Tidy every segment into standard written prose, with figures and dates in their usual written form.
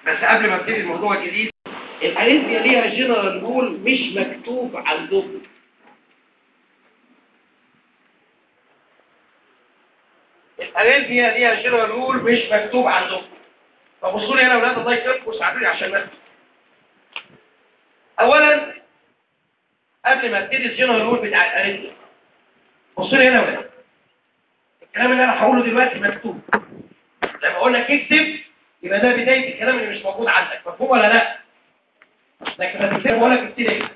بس قبل ما ابتدي الموضوع الجديد، الاريثميا ليها جنرال رول مش مكتوب عندكم. الاريثميا ليها جنرال رول مش مكتوب عندكم. فبصوا لي هنا يا اولاد، الله يكرمكم وساعدوني عشان نفهم. اولا قبل ما ابتدي الجنرال رول بتاع الاريثميا، بصوا لي هنا يا اولاد، الكلام اللي انا هقوله دلوقتي مكتوب. لما اقول لك اكتب يبقى ده بدايه الكلام اللي مش موجود عندك، مفهوم ولا لا؟ لكن ما تكتبش بقول لك ابتدي ايه.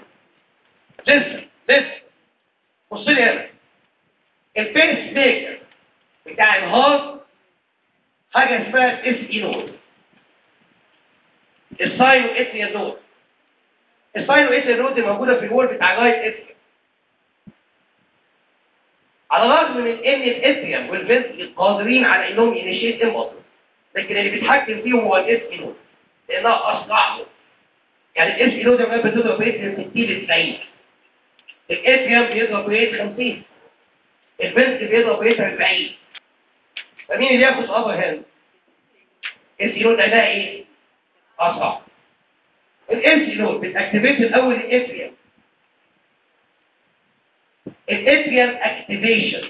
لسه بص لي هنا، البيس ميكر بتاع الهارت حاجه اسمها اس اي نود، الساينو اس نود. الساينو اس نود دي موجوده في الوول بتاع الرايت اس. على الرغم من ان الاثيوم والفنتل قادرين على انهم ينشيت امبوتر، لكن اللي بيتحكم فيهم هو الاس نود لانها اسرع. يعني الاس نود ده بتضرب ريت من 60 ل 90، الاثيوم بيضرب ريت 50، الفنتل بيضرب ريت 40. فمين اللي ياخد ابر هاند؟ الاس نود ده ايه؟ اسرع. الاس نود بتاكتيفيت الاول الاثيوم. الاتريال اكتيفيشن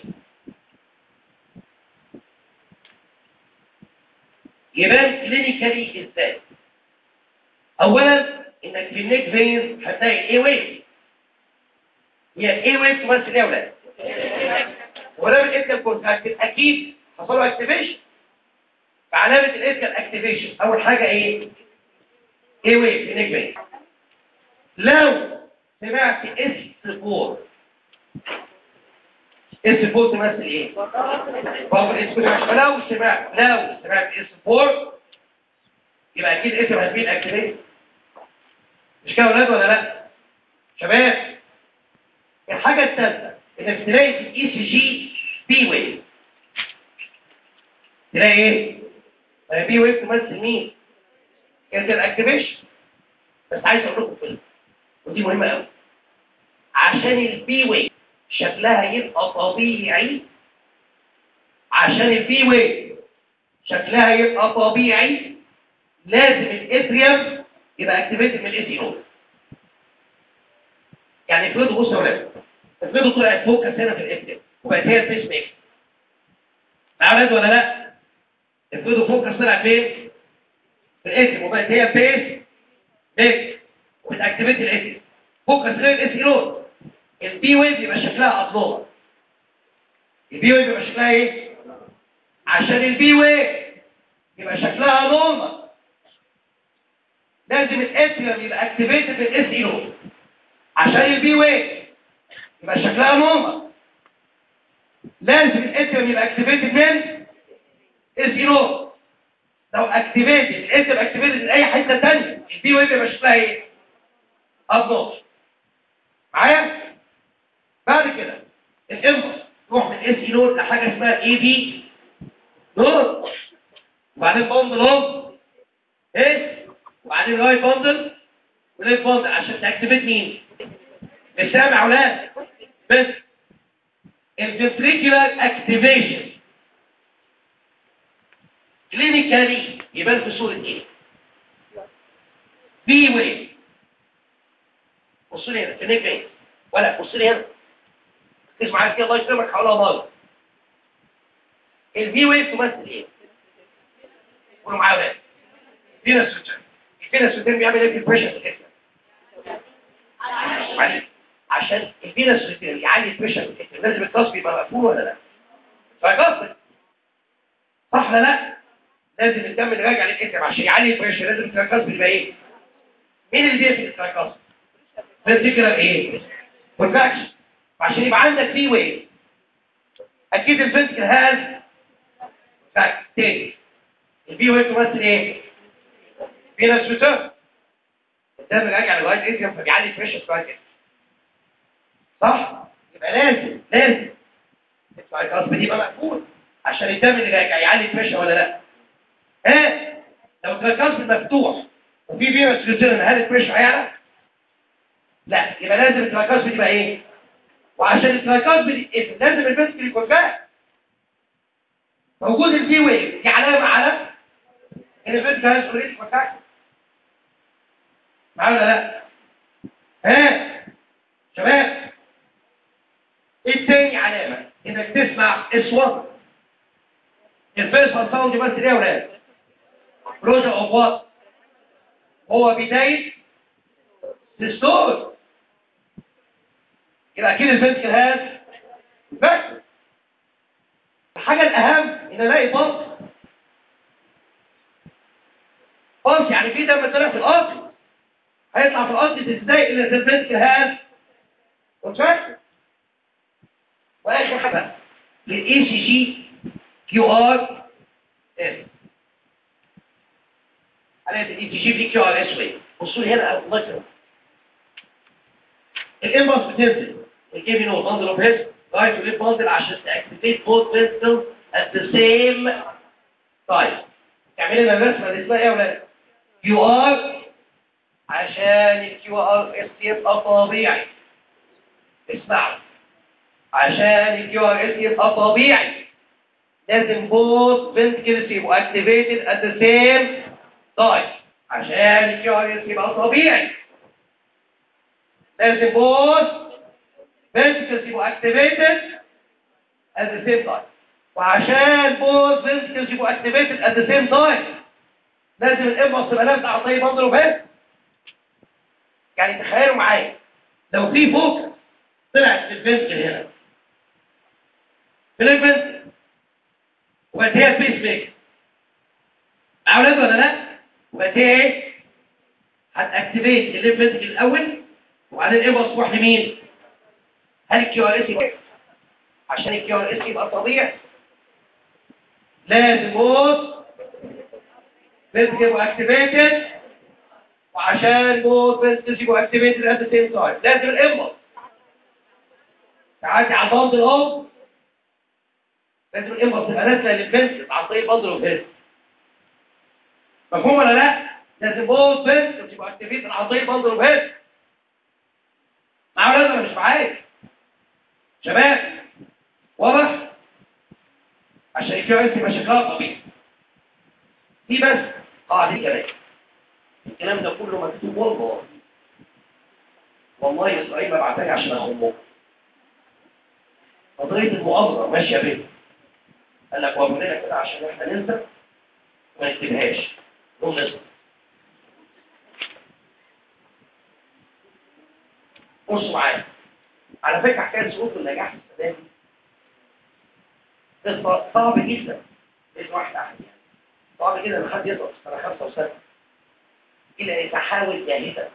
يبان كلينيكالي ازاي؟ اولا انك في النيك فينز هتلاقي الاي ويف. هي الاي ويف تمثل ايه يا ولاد؟ ولما الاتريال كونتراكتد اكيد حصل له اكتيفيشن. فعلامه الاتريال اكتيفيشن اول حاجه ايه؟ اي ويف في النيك فينز. لو سمعت اس 4، اس 4 تمثل ايه؟ باور اس 4. لو سمعت اس 4 يبقى اكيد اسم هتبين اكتيفيت. مش كده يا اولاد ولا لا؟ شباب، الحاجه الثالثه انك تلاقي في الاي سي جي بي ويف. تلاقي ايه؟ بي ويف تمثل مين؟ كانت الاكتيفيشن. بس عايز اقول لكم كلمه ودي مهمه قوي. عشان البي ويف شكلها يبقى طبيعي، لازم الاتريوم يبقى اكتيفيتد من الاي سي نود. يعني افرضوا بصوا يا ولاد، افرضوا طلعت فوكس هنا في الاتريوم وبقت هي البيس ميكر. مع ولاد ولا لا؟ افرضوا فوكس طلع فين؟ في الاتريوم وبقت هي البيس ميكر وبتاكتيفيت الاتريوم. فوكس غير الاي سي نود، البي ويف يبقى شكلها اطلوبه. البي ويف يبقى شكلها ايه؟ عشان البي ويف يبقى شكلها نورمال لازم الاتريوم يبقى اكتيفيتد بالاس اي نود. عشان البي ويف يبقى شكلها نورمال لازم الاتريوم يبقى اكتيفيتد من اس اي نود. لو اكتيفيتد الاتريوم اكتيفيتد من اي حته ثانيه البي ويف يبقى شكلها ايه؟ ابنورمال. معايا؟ بعد كده الامبلس تروح من اس اي نود لحاجه اسمها اي بي نود، وبعدين بوندل اوف ايه، وبعدين رايت بوندل وليفت بوندل عشان تاكتيفيت مين؟ مش سامع اولاد؟ بس الفنتريكولار اكتيفيشن كلينيكالي يبان في صوره ايه؟ بي ويف. بصوا لي هنا في النيك فين؟ ولا بصوا لي هنا، اسمع معايا كده الله يكرمك حولها مره. البي ويف تمثل ايه؟ قولوا معايا بقى. فينس سوتين. الفينس سوتين بيعمل ايه في البريشر في الجسم؟ عشان الفينس سوتين يعلي البريشر في الجسم لازم الكاس يبقى مقفول ولا لا؟ فكاس صح ولا لا؟ لازم الدم اللي راجع للجسم عشان يعلي البريشر لازم الكاس يبقى ايه؟ مين اللي بيقفل الكاس؟ فنتيكولار ايه؟ كونتراكشن. عشان يبقى عندك في ويف اكيد الفنتيكل هاز تاني. البي ويف تمثل ايه؟ فينس سوتين. الدم راجع لغايه الجسم فبيعلي البريشر في الجسم. صح؟ يبقى لازم الكاس يبقى مقفول عشان الدم اللي راجع يعلي البريشر ولا لا؟ لو الكاس مفتوح وفي فيروس سوتين هل البريشر هيعلى؟ لا، يبقى لازم الكاس تبقى ايه؟ وعشان الكاس لازم الفنتيكل يكون فاهم. موجود البي ويف دي علامه على ان لان الفنتكل هاز اوريدي كونتراكتد. معايا ولا لا؟ ها شباب، ايه تاني علامه انك تسمع اصوات؟ الفيرست ساوند بس ايه يا ولاد؟ بروجا اوف وات؟ هو بدايه الصوت. يبقى اكيد الفنتكل هاز بس. الحاجه الاهم ان الاقي بلس. بلس يعني في دم طلع في الارض، هيطلع في الارض ازاي الا اذا الفنتكل هاز كونتراكشن. واخر حاجه للاي سي جي كيو ار اس. على الاي سي جي في كيو ار اس وي. بصوا لي هنا الله يكرمك. الامبلس بتنزل الجيبي نو باندل اوف هيد رايت وليفت باندل عشان تاكتيفيت بوث فيستلز ات ذا سيم تايم. تعمل لنا الرسمه اللي اسمها ايه يا ولاد؟ كيو ار، عشان الكيو ار اس يبقى طبيعي. اسمعوا، عشان الكيو ار اس يبقى طبيعي لازم بوث فينتكلز يبقوا اكتيفيتد ات ذا سيم تايم. عشان الكيو ار اس يبقى طبيعي لازم بوث فينتكلز يبقوا اكتيفيتد ات ذا سيم تايم. وعشان بوث فينتكلز يبقوا اكتيفيتد ات ذا سيم تايم لازم الامبلس تبقى نازله على طريق بندل وبس. يعني تخيلوا معايا لو في فوكس طلعت في الفنتكل هنا في الفنتكل وبقت هي بيس ميكر، مع اولاد ولا لا؟ وبقت هي ايه؟ هتاكتيفيت الليف فنتكل الاول وبعدين الامبلس تروح لمين؟ هل الكيو ار اس يبقى؟ عشان الكيو ار اس يبقى طبيعي لازم بوث فنتكل يبقى اكتيفيتد، وعشان بوث فنتكلز يبقوا اكتيفيتد ات ذا سيم تايم لازم الامبلس تعدي على البندل اوف. لازم الامبلس تبقى نازله للفنتكل عن طريق البندل اوف هيد. مفهوم ولا لا؟ لازم بوث فنتكلز يبقوا اكتيفيتد عن طريق البندل اوف هيد. معايا ولا انا مش معايا؟ شباب واضح؟ عشان الكيو اس يبقى شكلها طبيعي. دي بس قاعده كمان. الكلام ده كله مكتوب والله اسرائيل بعتها لي عشان اخمه. قضيه المؤامره ماشيه بيه. قال لك وابو لنا كده عشان احنا ننسى ما نكتبهاش. نقوم نسكت. بصوا معايا. على فكره حكايه سقوط النجاح السنه دي صعب جدا. لقيت واحد احد يعني صعب جدا ان حد يسقط في سنه 5 وسنه الا اذا حاول جاهدا.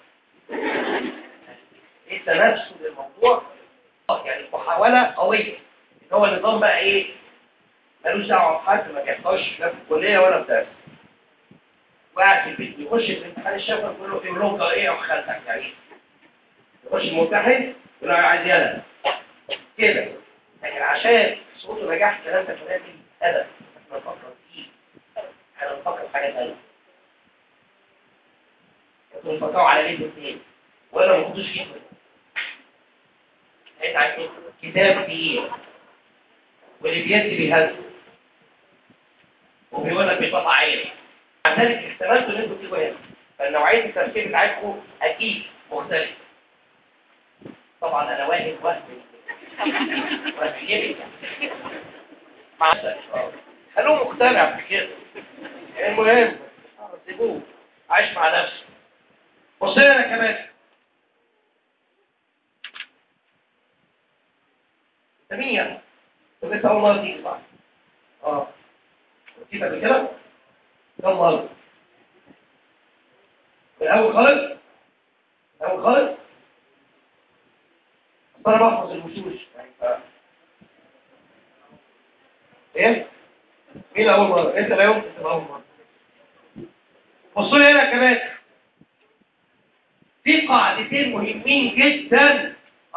انت نفسه للموضوع يعني محاوله قويه. هو النظام بقى ايه؟ ملوش دعوه بحد، ما بيحضرش لا في الكليه ولا في درس. وقاعد في البيت يخش في الامتحان الشفوي يقول لهم ايه يا خالتك يعني. يخش الممتحن يقول له عايز يلا كده. لكن عشان صوت نجاح الكلام ده كلام ادب احنا بنفكر فيه. احنا بنفكر في حاجه ثانيه. انتوا بتفكروا على ليه الاثنين ولا ما كنتوش كده؟ انت عايز كتاب تقيل واللي بيدي بيهز وبيقول لك بيطلع عيني. عشان احتمالته ان انتوا تيجوا هنا فالنوعيه التفكير بتاعتكم اكيد مختلفه. طبعا انا واهم جدا مع خلوه مقتنع بكده. المهم سيبوه عايش مع نفسه. بص لنا كمان انت مين يعني؟ انت لسه اول مره تيجي صح؟ كده بكده كم مره؟ الاول خالص انا بحفظ الوشوش يعني ايه؟ مين اول مره؟ انت لا يمكن تبقى اول مره. بصوا لي هنا كمان في قاعدتين مهمين جدا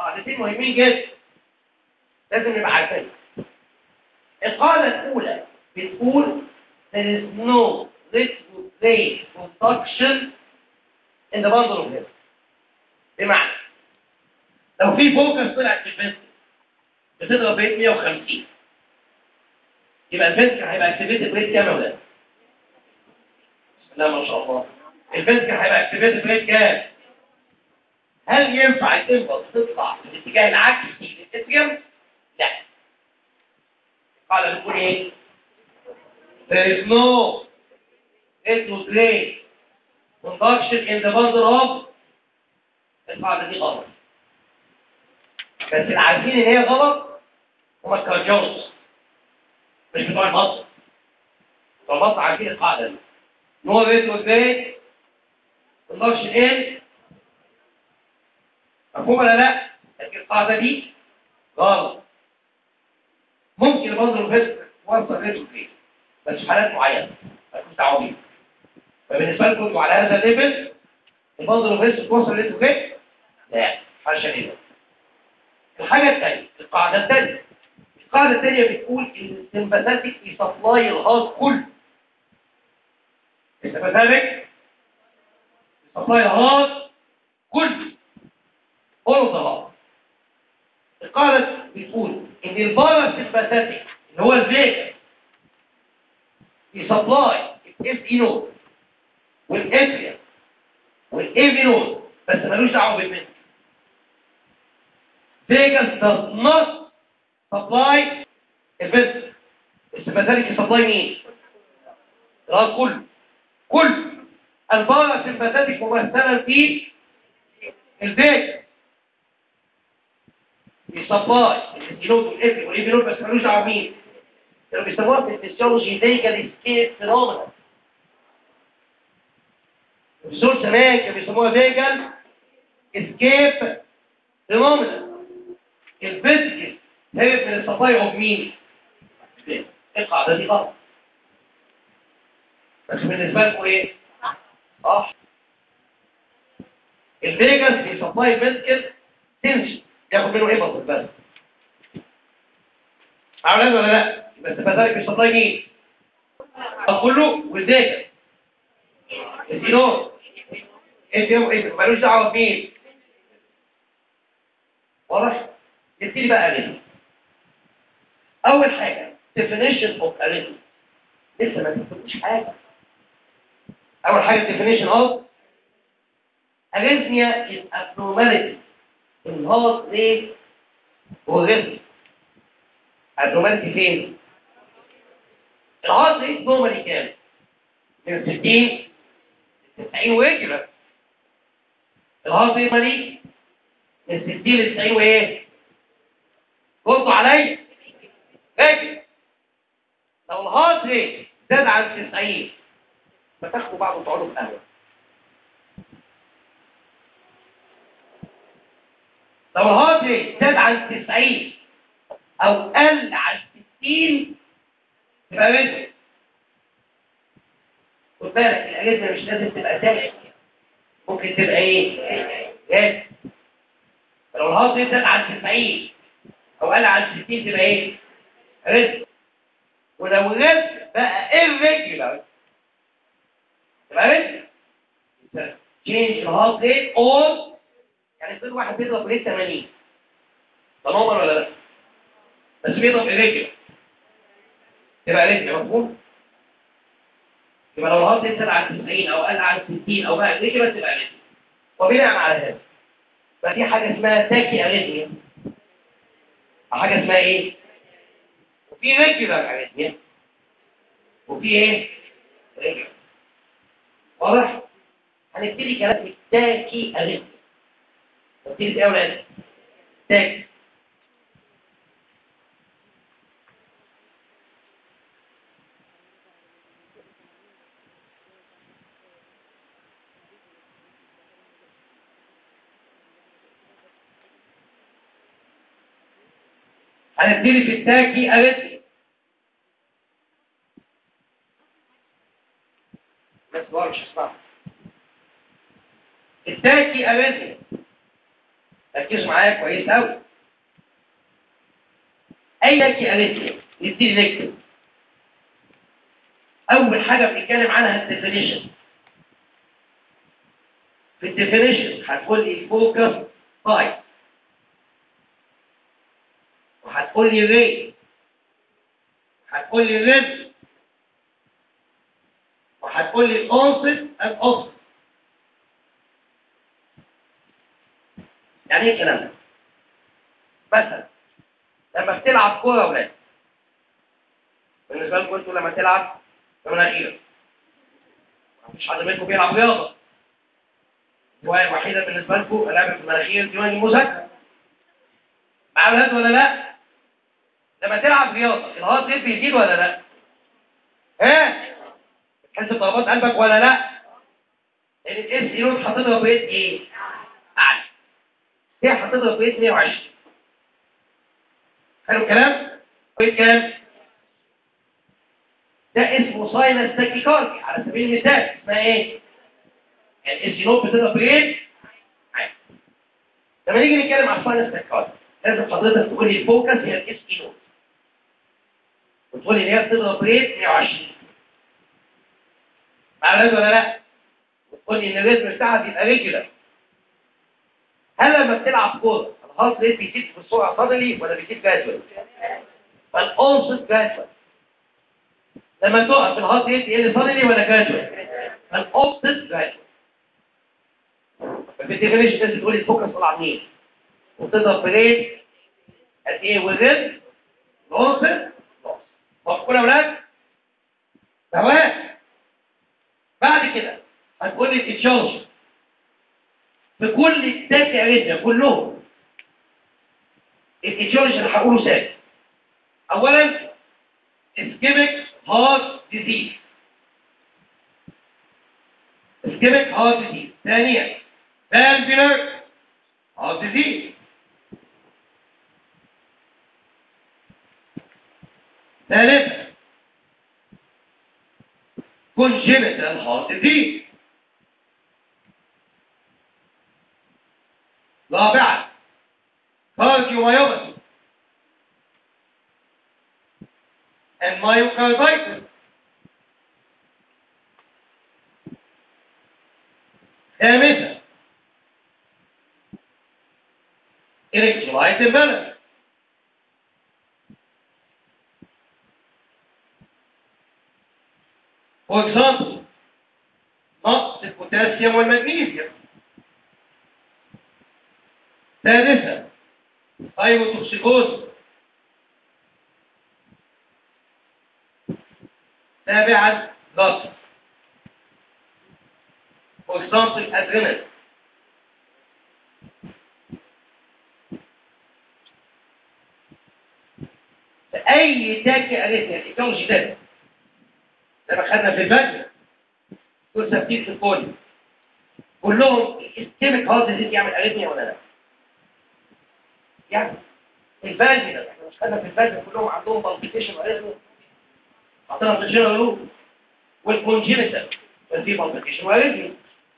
لازم نبقى عارفين. القاعده الاولى بتقول there is no retrograde production in the bundle of hair. بمعنى لو في فوكس طلعت في الفنتكل بتضرب ريت 150 يبقى الفنتكل هيبقى اكتيفيتد بريت كام يا ولاد؟ لا ما شاء الله. الفنتكل هيبقى اكتيفيتد ريت كام؟ هل ينفع الامبلس تطلع في الاتجاه العكسي للاتريوم؟ لا. القاعده بتقول ايه؟ there is no retrograde conduction in the bundle of. القاعده دي غلط، بس اللي عارفين ان هي غلط هم الكارديولوجيست مش بتوع المصر. بتوع المصر عارفين القاعده دي. no retrograde conduction in. مفهوم ولا لا؟ لكن القاعده دي غلط. ممكن البندل فيست توصل ريتروجريد بس في حالات معينه مالكوش دعوه بيها. فبالنسبه لكم انتوا على هذا الليفل البندل فيست توصل ريتروجريد؟ لا، حاشا لله. الحاجه الثانيه، القاعده الثانيه بتقول ان السمباثيك يسبلاي الهارت كله. السمباثيك يسبلاي الهارت كله. أوضح. القاعدة بتقول إن الباراسمباثيك اللي هو الفيجا يسبلاي الاف اي نود والاتريا والاي في نود بس ملوش دعوة بالمنت. فيجا does not supply الفيجا. السمباثيك يسبلاي مين؟ الغاز كله. الباراسمباثيك ممثلا في الفيجا يسبلاي الانود والافري والاي نود بس ملوش دعوه مين. كانوا بيسموها في الفسيولوجي فيجال اسكيب فينومينا. الفسيولوجي زمان كانوا بيسموها فيجال اسكيب فينومينا. الفيزيكال هرب من السبلاي اوف مين؟ القاعده دي غلط بس بالنسبه لكم ايه؟ صح. الفيجاس بيسبلاي الفيزيكال تنشن ياخد منه ايه بس عاملين ولا لا؟ بس فذلك بيسبلاي مين؟ كله والذاكر الدينار انت مالوش دعوه بمين؟ واضح؟ نبتدي بقى اريثميا. اول حاجه definition of arrhythmia. لسه ما تفهمش حاجه. اول حاجه definition of arrhythmia is abnormality in heart rate or rhythm. abnormality فين؟ الهارت ريت نورمالي كام؟ من 60 ل 90 وريجولار. الهارت ريت مالي من 60 ل 90 وايه؟ ردوا عليا. ريجولار. لو الهارت ريت زاد عن 90 فتاخدوا بعض وتقعدوا في قهوه. لو الهارت ريت زاد عن 90 او قل عن 60 تبقى ريجولار. خد بالك الاريثميا مش لازم تبقى ثابته، ممكن تبقى ايه؟ جاز. لو الهارت ريت زاد عن 90 او قل عن 60 تبقى ايه؟ ريسك. ولو الريسك بقى irregular تبقى ريسك. change الهارت ريت or يعني كل واحد بيضرب ريت 80 ده نورمال ولا لا؟ بس بيضرب irregular تبقى ريسك. مفهوم؟ يبقى لو الهارت ريت زاد عن 90 او قل عن 60 او بقى irregular تبقى ريسك. وبناء على هذا ففي حاجه اسمها تاكي اريثميا حاجه اسمها ايه؟ وفي ريجولار اريثميا وفي ايه؟ ريجولار. واضح؟ هنبتدي كلام في التاكي اريثميا. نبتدي بايه يا ولاد؟ تاكي. هنبتدي في التاكي اريثميا. بس مش اسمعوا. التاكي اريثميا ركزوا معايا كويس قوي. اي تاكي اريثميا نبتدي نكتب. اول حاجه بنتكلم عنها الديفينيشن. في الديفينيشن هتقول لي فوكس تايب وهتقول لي ريت وهتقول لي ريزم هتقول لي الأنصت الأصل. يعني ايه الكلام ده؟ مثلا لما بتلعب كورة يا ولاد، بالنسبة لكم انتوا لما تلعب بمناخير، مفيش حد منكم بيلعب رياضة. الهواية الوحيدة بالنسبة لكم لعبة المناخير دي المذاكرة. معايا ولاد ولا لا؟ لما تلعب رياضة الهارت ريت بيزيد ولا لا؟ ايه؟ بتحس بضربات قلبك ولا لا؟ لأن الاس اي هتضرب ريت ايه؟ أعلى. هي هتضرب ريت 120. حلو الكلام؟ ريت كام؟ ده اسمه ساينس تاكيكاردي على سبيل المثال. اسمها ايه؟ يعني الاس اي بتضرب ريت عالي. لما نيجي نتكلم عن ساينس تاكيكاردي لازم حضرتك تقول لي الفوكس هي الاس اي نوت. وتقول لي ان هي بتضرب ريت 120. معايا ولا لا؟ وتقول لي ان الريتم بتاعها بيبقى ريجولار. هل لما بتلعب كوره الهارت ريت بيزيد بسرعه صدري ولا بيزيد جدول؟ فالأنصت جدول. لما تقف الهارت ريت يقل صدري ولا جدول؟ فالأنصت جدول. ففي الديفينيشن لازم تقول الفوكس طلع منين؟ وتضرب بريت قد ايه والريتم الأنصت مفهوم يا اولاد؟ تمام. بعد كده هتقول لي الاتشارج في كل التاكي اريثميا كلهم. الاتشارج اللي هقوله ثابت. اولا اسكيميك هارت ديزيز. اسكيميك هارت ديزيز. ثانيا فالفولار هارت ديزيز. ثالثا كونجينيتال هارت ديزيز. رابعا كارديوميوباثي and myocarditis. خامسا electrolyte imbalance. For example نقص البوتاسيوم والمغنيسيوم. سادسا هايبوتوكسيكوز. سابعا ضغط. For example adrenaline. في اي تاكي اريثميا التكنولوجي ده زي ما خدنا في الفجر دول ثابتين في الكل كلهم. الاسكيميك هارت ديزيز يعمل اريثميا ولا لا؟ يعني الفالفي ده احنا مش خدنا في الفجر كلهم عندهم بالبيتيشن اريثميا. عطينا بالجنرال رول. والكونجينيتال كان في بالبيتيشن اريثميا.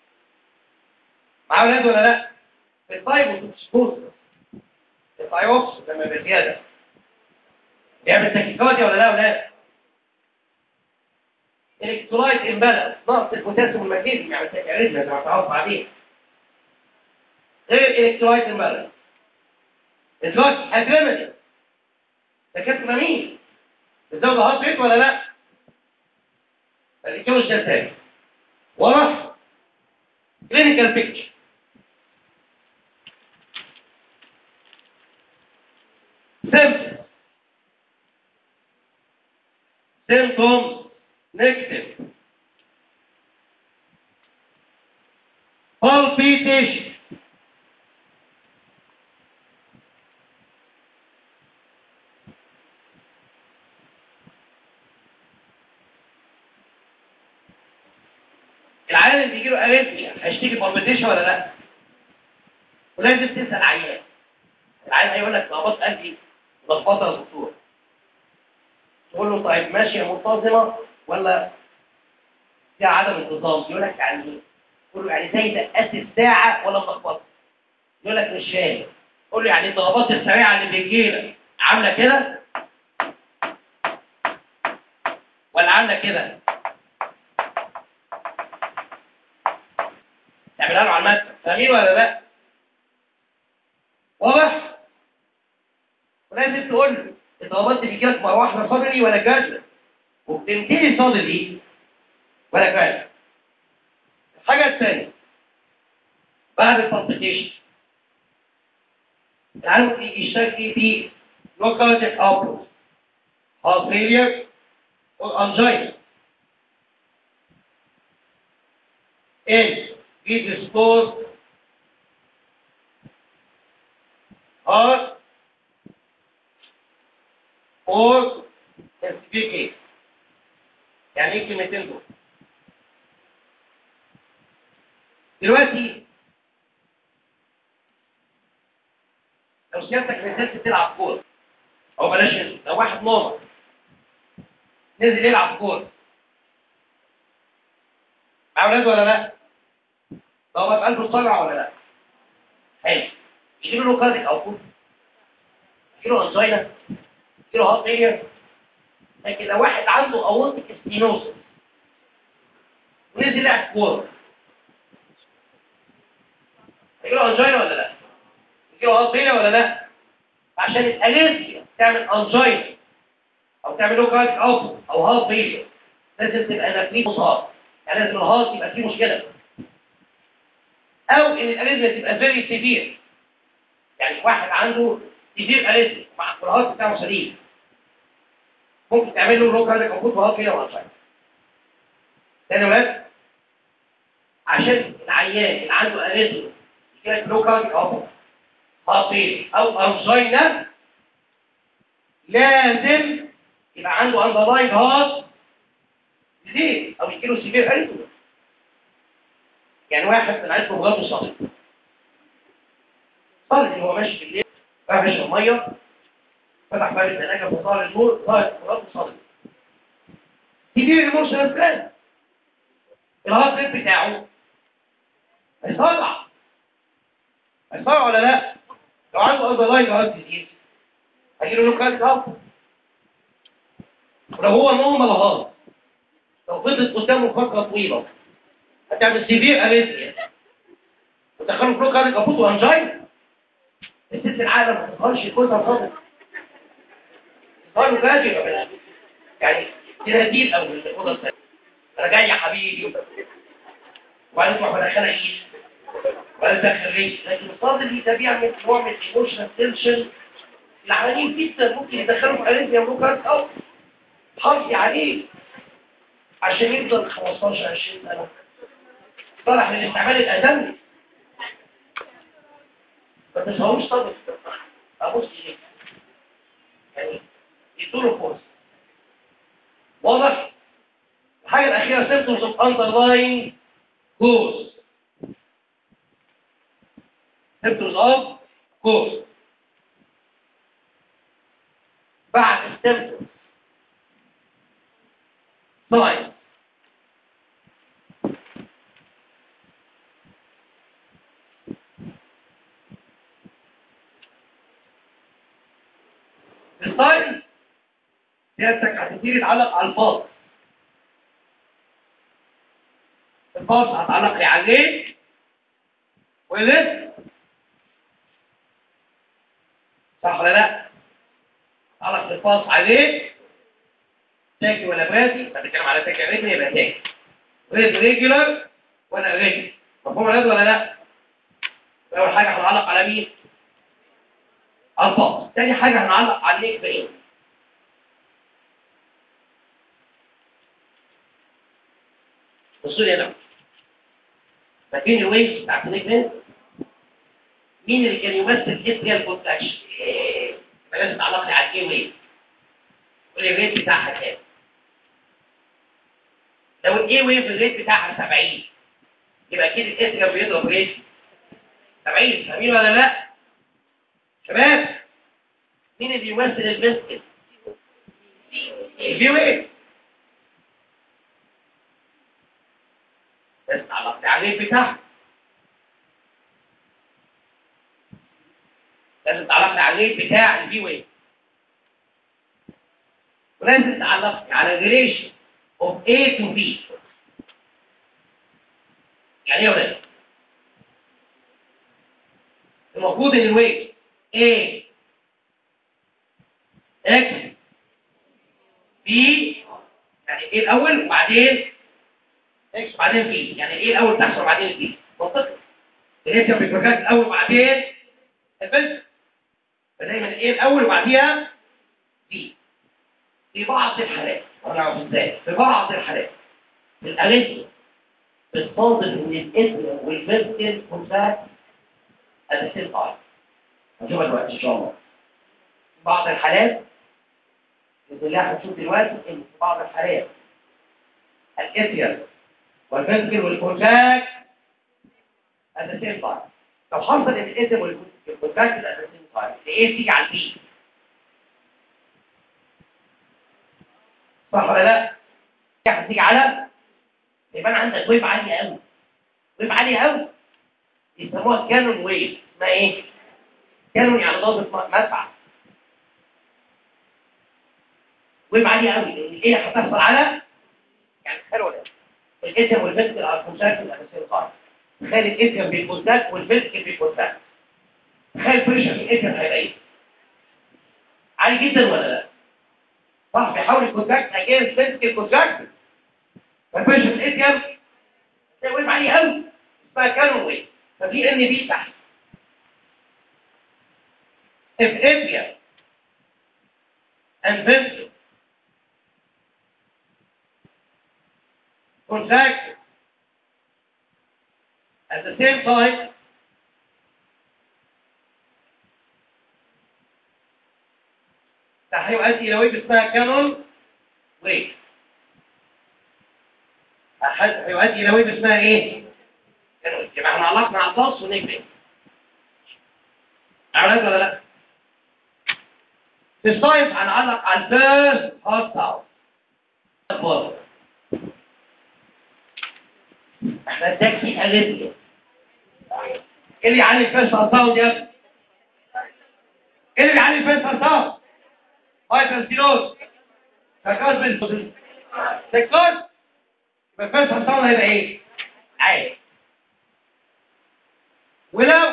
معايا ولاد ولا لا؟ التايبوتوكسيكوز الثايروكس لما يبقى زياده يعمل تاكيكارديا ولا لا ولا؟ الكترولايت امبالانس نقص البوتاسيوم والمغنيسيوم يعمل تاكيكارديا زي ما تعرف بعدين. غير الالكترولايت امبالانس الدراج ادرينالين ده كانت مين؟ بتزود الهارت ريت ولا لا؟ الكيموش ده ثاني. واضح؟ كلينيكال بيكتشر. symptoms negative palpitation العيان اللي بيجي له اريثميا هيشتكي بالبيتيشن ولا لا؟ ولازم تسال عيان. العيان هيقول لك ضربات قلبي ضغطها يا دكتور. تقول له طيب ماشيه منتظمه ولا فيها عدم انتظام؟ يقول لك يعني ايه؟ تقول له يعني زي دقات الساعه ولا ملخبطه؟ يقول لك مش فاهم. تقول له يعني الضربات السريعه اللي بتجي لك عامله كده ولا عامله كده؟ تعملها له على المكتب. فاهمين ولا لا؟ واضح؟ ولازم تقول له الضربات اللي بتجي لك مره واحده صدري ولا جدول؟ وبتنتهي صدري بالك بالك. الحاجة الثانية بعد البالبيتيشن العالم يشتكي في low cardiac output heart failure or angina and it restores heart or SPK. يعني ايه كلمتين دول؟ دلوقتي لو سيادتك نزلت تلعب كوره او بلاش نزل، لو واحد ناظر نزل يلعب كوره مع اولاده ولا لا؟ لو بقى قلبه طالع ولا لا؟ حلو. يجيله له كارديك او كوره، يجيله انزاينا، يجيله هارت فيلير. لكن لو واحد عنده اورتيك ستينوسس ونزل يلعب كوره يجيله انزاينا ولا لا؟ يجيله هارت فيلير ولا لا؟ عشان الاليرجيا تعمل انزاينا او تعمل له كارديك اوت او هارت فيلير لازم تبقى نفسيه مصاب، يعني لازم الهارت يبقى فيه مشكله، او ان الاليرجيا تبقى فيري سيفير. يعني واحد عنده سيفير اليرجيا مع الهارت بتاعه سليم ممكن تعمل له لو كارديك اوت وهارت فيلير وانزاينا. تاني يا ولاد، عشان العيان اللي عنده اليرجيا يجيلك لو كارديك اوت هارت فيلير او انزاينا لازم يبقى عنده اندرلاين هارت ديزيز او يجيله سيفير اليرجيا. يعني واحد من عيلته مغلق صدري صار هو ماشي بالليل راح يشرب ميه فتح باب الثلاجه وطال النور طارت مغلق صدري سيفير ايموشنال ستريس. الهارت ريت بتاعه هيطلع ولا لا؟ لو عنده اندرلاين هارت ديزيز هيجيله له كارت اب. ولو هو نورمال هارت لو فضلت قدامه فتره طويله هتعمل سيفير اريثميا ودخله في كارت كابوت وانجاين. الست العالم ما تدخلش كوزا خالص قالوا جاجي يعني تناديل او الاوضه الثانيه انا جاي يا حبيبي وبعدين تروح مدخله ايد ولا تدخل ريش. لكن الصادر ده بيعمل نوع من الايموشنال تنشن العالمين جدا ممكن يدخلوا في اريثميا وكارت او حافظي عليه عشان يفضل 15 20 سنه طلع من الاستعمال الادمي. ما تسهوش صدر ابص ليه يعني يدوله فرصه. واضح؟ الحاجه الاخيره symptoms of underlying cause. symptoms of cause بعد symptoms signs. الساين سيادتك هتبتدي تعلق على الباص. الباص هتعلق لي عليه ولسه صح ولا لا؟ تعلق الباص عليه تاكي ولا براسي؟ بتتكلم على تاكي رجلي يبقى تاكي ريجولار ولا ريجل. مفهوم ولا لا؟ اول حاجه هنعلق على مين؟ على الباص. تاني حاجه هنعلق على النيك بين. بصوا لي هنا فاكرين الويف بتاعت النيك بين؟ مين اللي كان يمثل اتريال كونتراكشن؟ يبقى لازم تعلق لي على الاي ويف والريت بتاعها كام؟ لو الاي ويف الريت بتاعها 70 يبقى اكيد الاتريال بيضرب ريت 70. فاهمين ولا لا؟ شباب مين اللي يمثل الفيسكس؟ الفي ويف. بس تعلق لي على الريت بتاعها. لازم تعلق لي على الريت بتاع الفي ويف ولازم تعلق لي على الريليشن of A to B. يعني ايه يا ولاد؟ المفروض ان الويف A X B يعني ايه الاول وبعدين اكس وبعدين في، يعني ايه الاول تحصل وبعدين في منطقي. الاتيوم بيكونتاكت الاول وبعدين الفنتركل، فدايما ايه الاول وبعديها في بعض الحالات، وانا عارف ازاي في بعض الحالات الاليزيا بتصادف ان الاتيوم والفنتركل كونتاكت at the same time. هنشوفها دلوقتي ان شاء الله. في بعض الحالات اللي هنشوف دلوقتي ان في بعض الحالات الاتيوم والفنتركل والكونتاكت at the same time. لو حصل ان الاتيوم والكونتاكت at the same time ايه تيجي على البي؟ صح ولا لا؟ هتيجي على، يبقى انا عندك ويف عاليه قوي، ويف عاليه قوي يسموها كانون ويف. اسمها ايه؟ كانون يعني ضابط مدفع. ويف عاليه قوي لان ايه هتحصل على، يعني تخيلوا ولا الاتيوم والفنتركل على الكونتاكت الاساسي القاعده. تخيل الاتيوم بالكونتاكت والفنتركل بالكونتاكت، تخيل بريشر في الاتيوم هيبقى ايه؟ عالي جدا ولا لا؟ صح، بيحاول الكونتاكت اجينست فنتركل كونتاكت، فالبريشر في الاتيوم ده ويف عالي قوي اسمها كانون ويف. ففي ان بي تحت. if area and ventricle contract at the same time, ده هيؤدي الى ويف اسمها كانون ويف. هيؤدي الى ويف اسمها ايه؟ كانون ويف. يبقى احنا علقنا على البلس ونجري. عرفت ولا لا؟ في الساينس هنعلق على الفيرست هارت ساوند. احنا اداكي اريثميا. ايه اللي يعلي الفيرست هارت ساوند يا ابني؟ ايه اللي بيعلي الفيرست هارت ساوند؟ هايبرستينوز. فكاس بالفوزيشن. سكتور. يبقى الفيرست هارت ساوند هيبقى ايه؟ عالي. ولو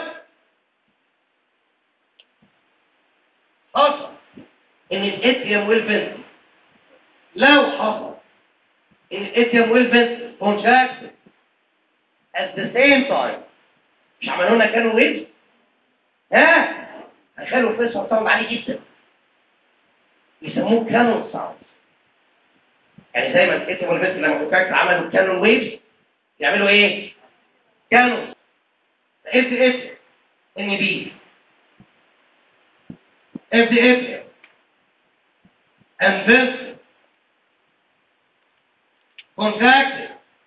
حصل ان الاتريوم والفنتركل، لو حصل ان الاتريوم والفنتركل كونتراكت at the same time، مش عملوا لنا كانوا ويف؟ ها؟ هيخلوا الفيرست هارت ساوند عالي جدا، يسموه كانون ساوند. يعني زي ما الاتريوم والفنتركل لما كونتراكت عملوا كانون ويف، يعملوا ايه؟ كانون. اف اف ان بي اف دي اف and this contracted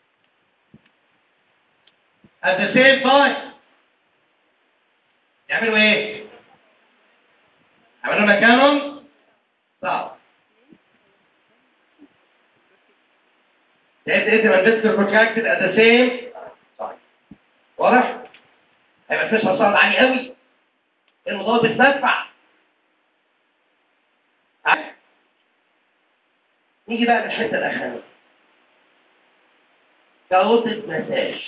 at the same time، يعملوا ايه؟ يعملوا لنا كانون صعب. اف اف and this contracted at the same time. واضح؟ هيبقى فيش صعب عالي قوي، المضاد بتدفع. نيجي بقى للحته الاخرانيه، كاوتة مساج.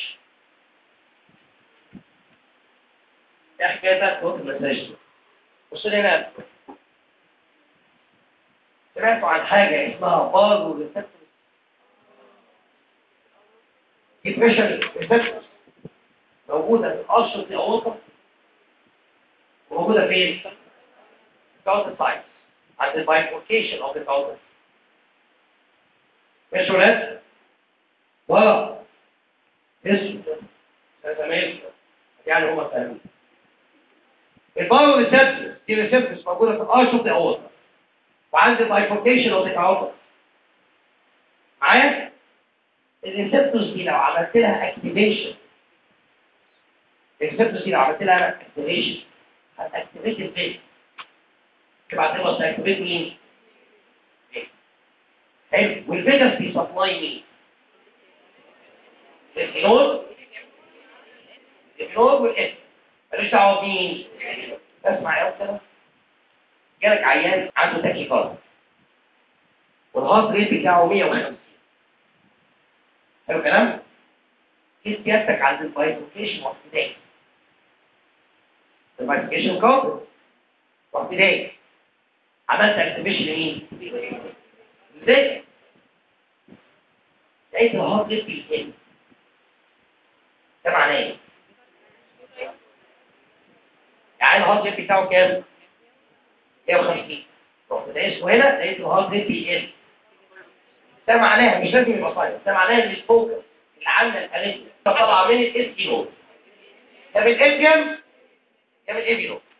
ايه حكايه بقى كاوتة مساج دي؟ بصوا لي هنا، سمعتوا عن حاجه اسمها بازو ريسبتورز؟ ديبريشن ريسبتورز موجوده في قشره الاوطه، وموجوده فين؟ كاوتة سايتس عند البايفوركيشن اوف الكاوتة. ماشي ولاد؟ ورا اسم زمايل يعني هم فاهمين. البايو ريسبتورز دي ريسبتورز موجوده في القشره الاوطه وعند البايفوركيشن اوف الكاوتة. معايا؟ الريسبتورز دي لو عملت لها اكتيفيشن، الريسبتورز دي لو عملت لها اكتيفيشن هتاكتيفيت الفيت. تبقى تبقى تاكتيفيت مين؟ حلو. والفيجاس بيسبلاي مين؟ الفلور والاس. مالوش دعوه بمين؟ اسمع يا استاذ، جالك عيان عنده تاكيكارد والهارت ريت بتاعه 150. حلو الكلام؟ جيت سيادتك عند البايفوركيشن واحتداء. البايفوركيشن كاوتر واحتداء. عملت اكتيفيشن لمين؟ ازاي؟ لقيت الهارت ريت بيقل. ده معناه ايه؟ يعني الهارت ريت بتاعه كام؟ 150. رحت ده اسمه هنا لقيت الهارت ريت بيقل. ده معناها مش لازم يبقى صايم، ده معناها ان الفوكس اللي عندنا الالكتريك طالعه من الاس تي نود. ده من الالكيوم ده من الاي نود.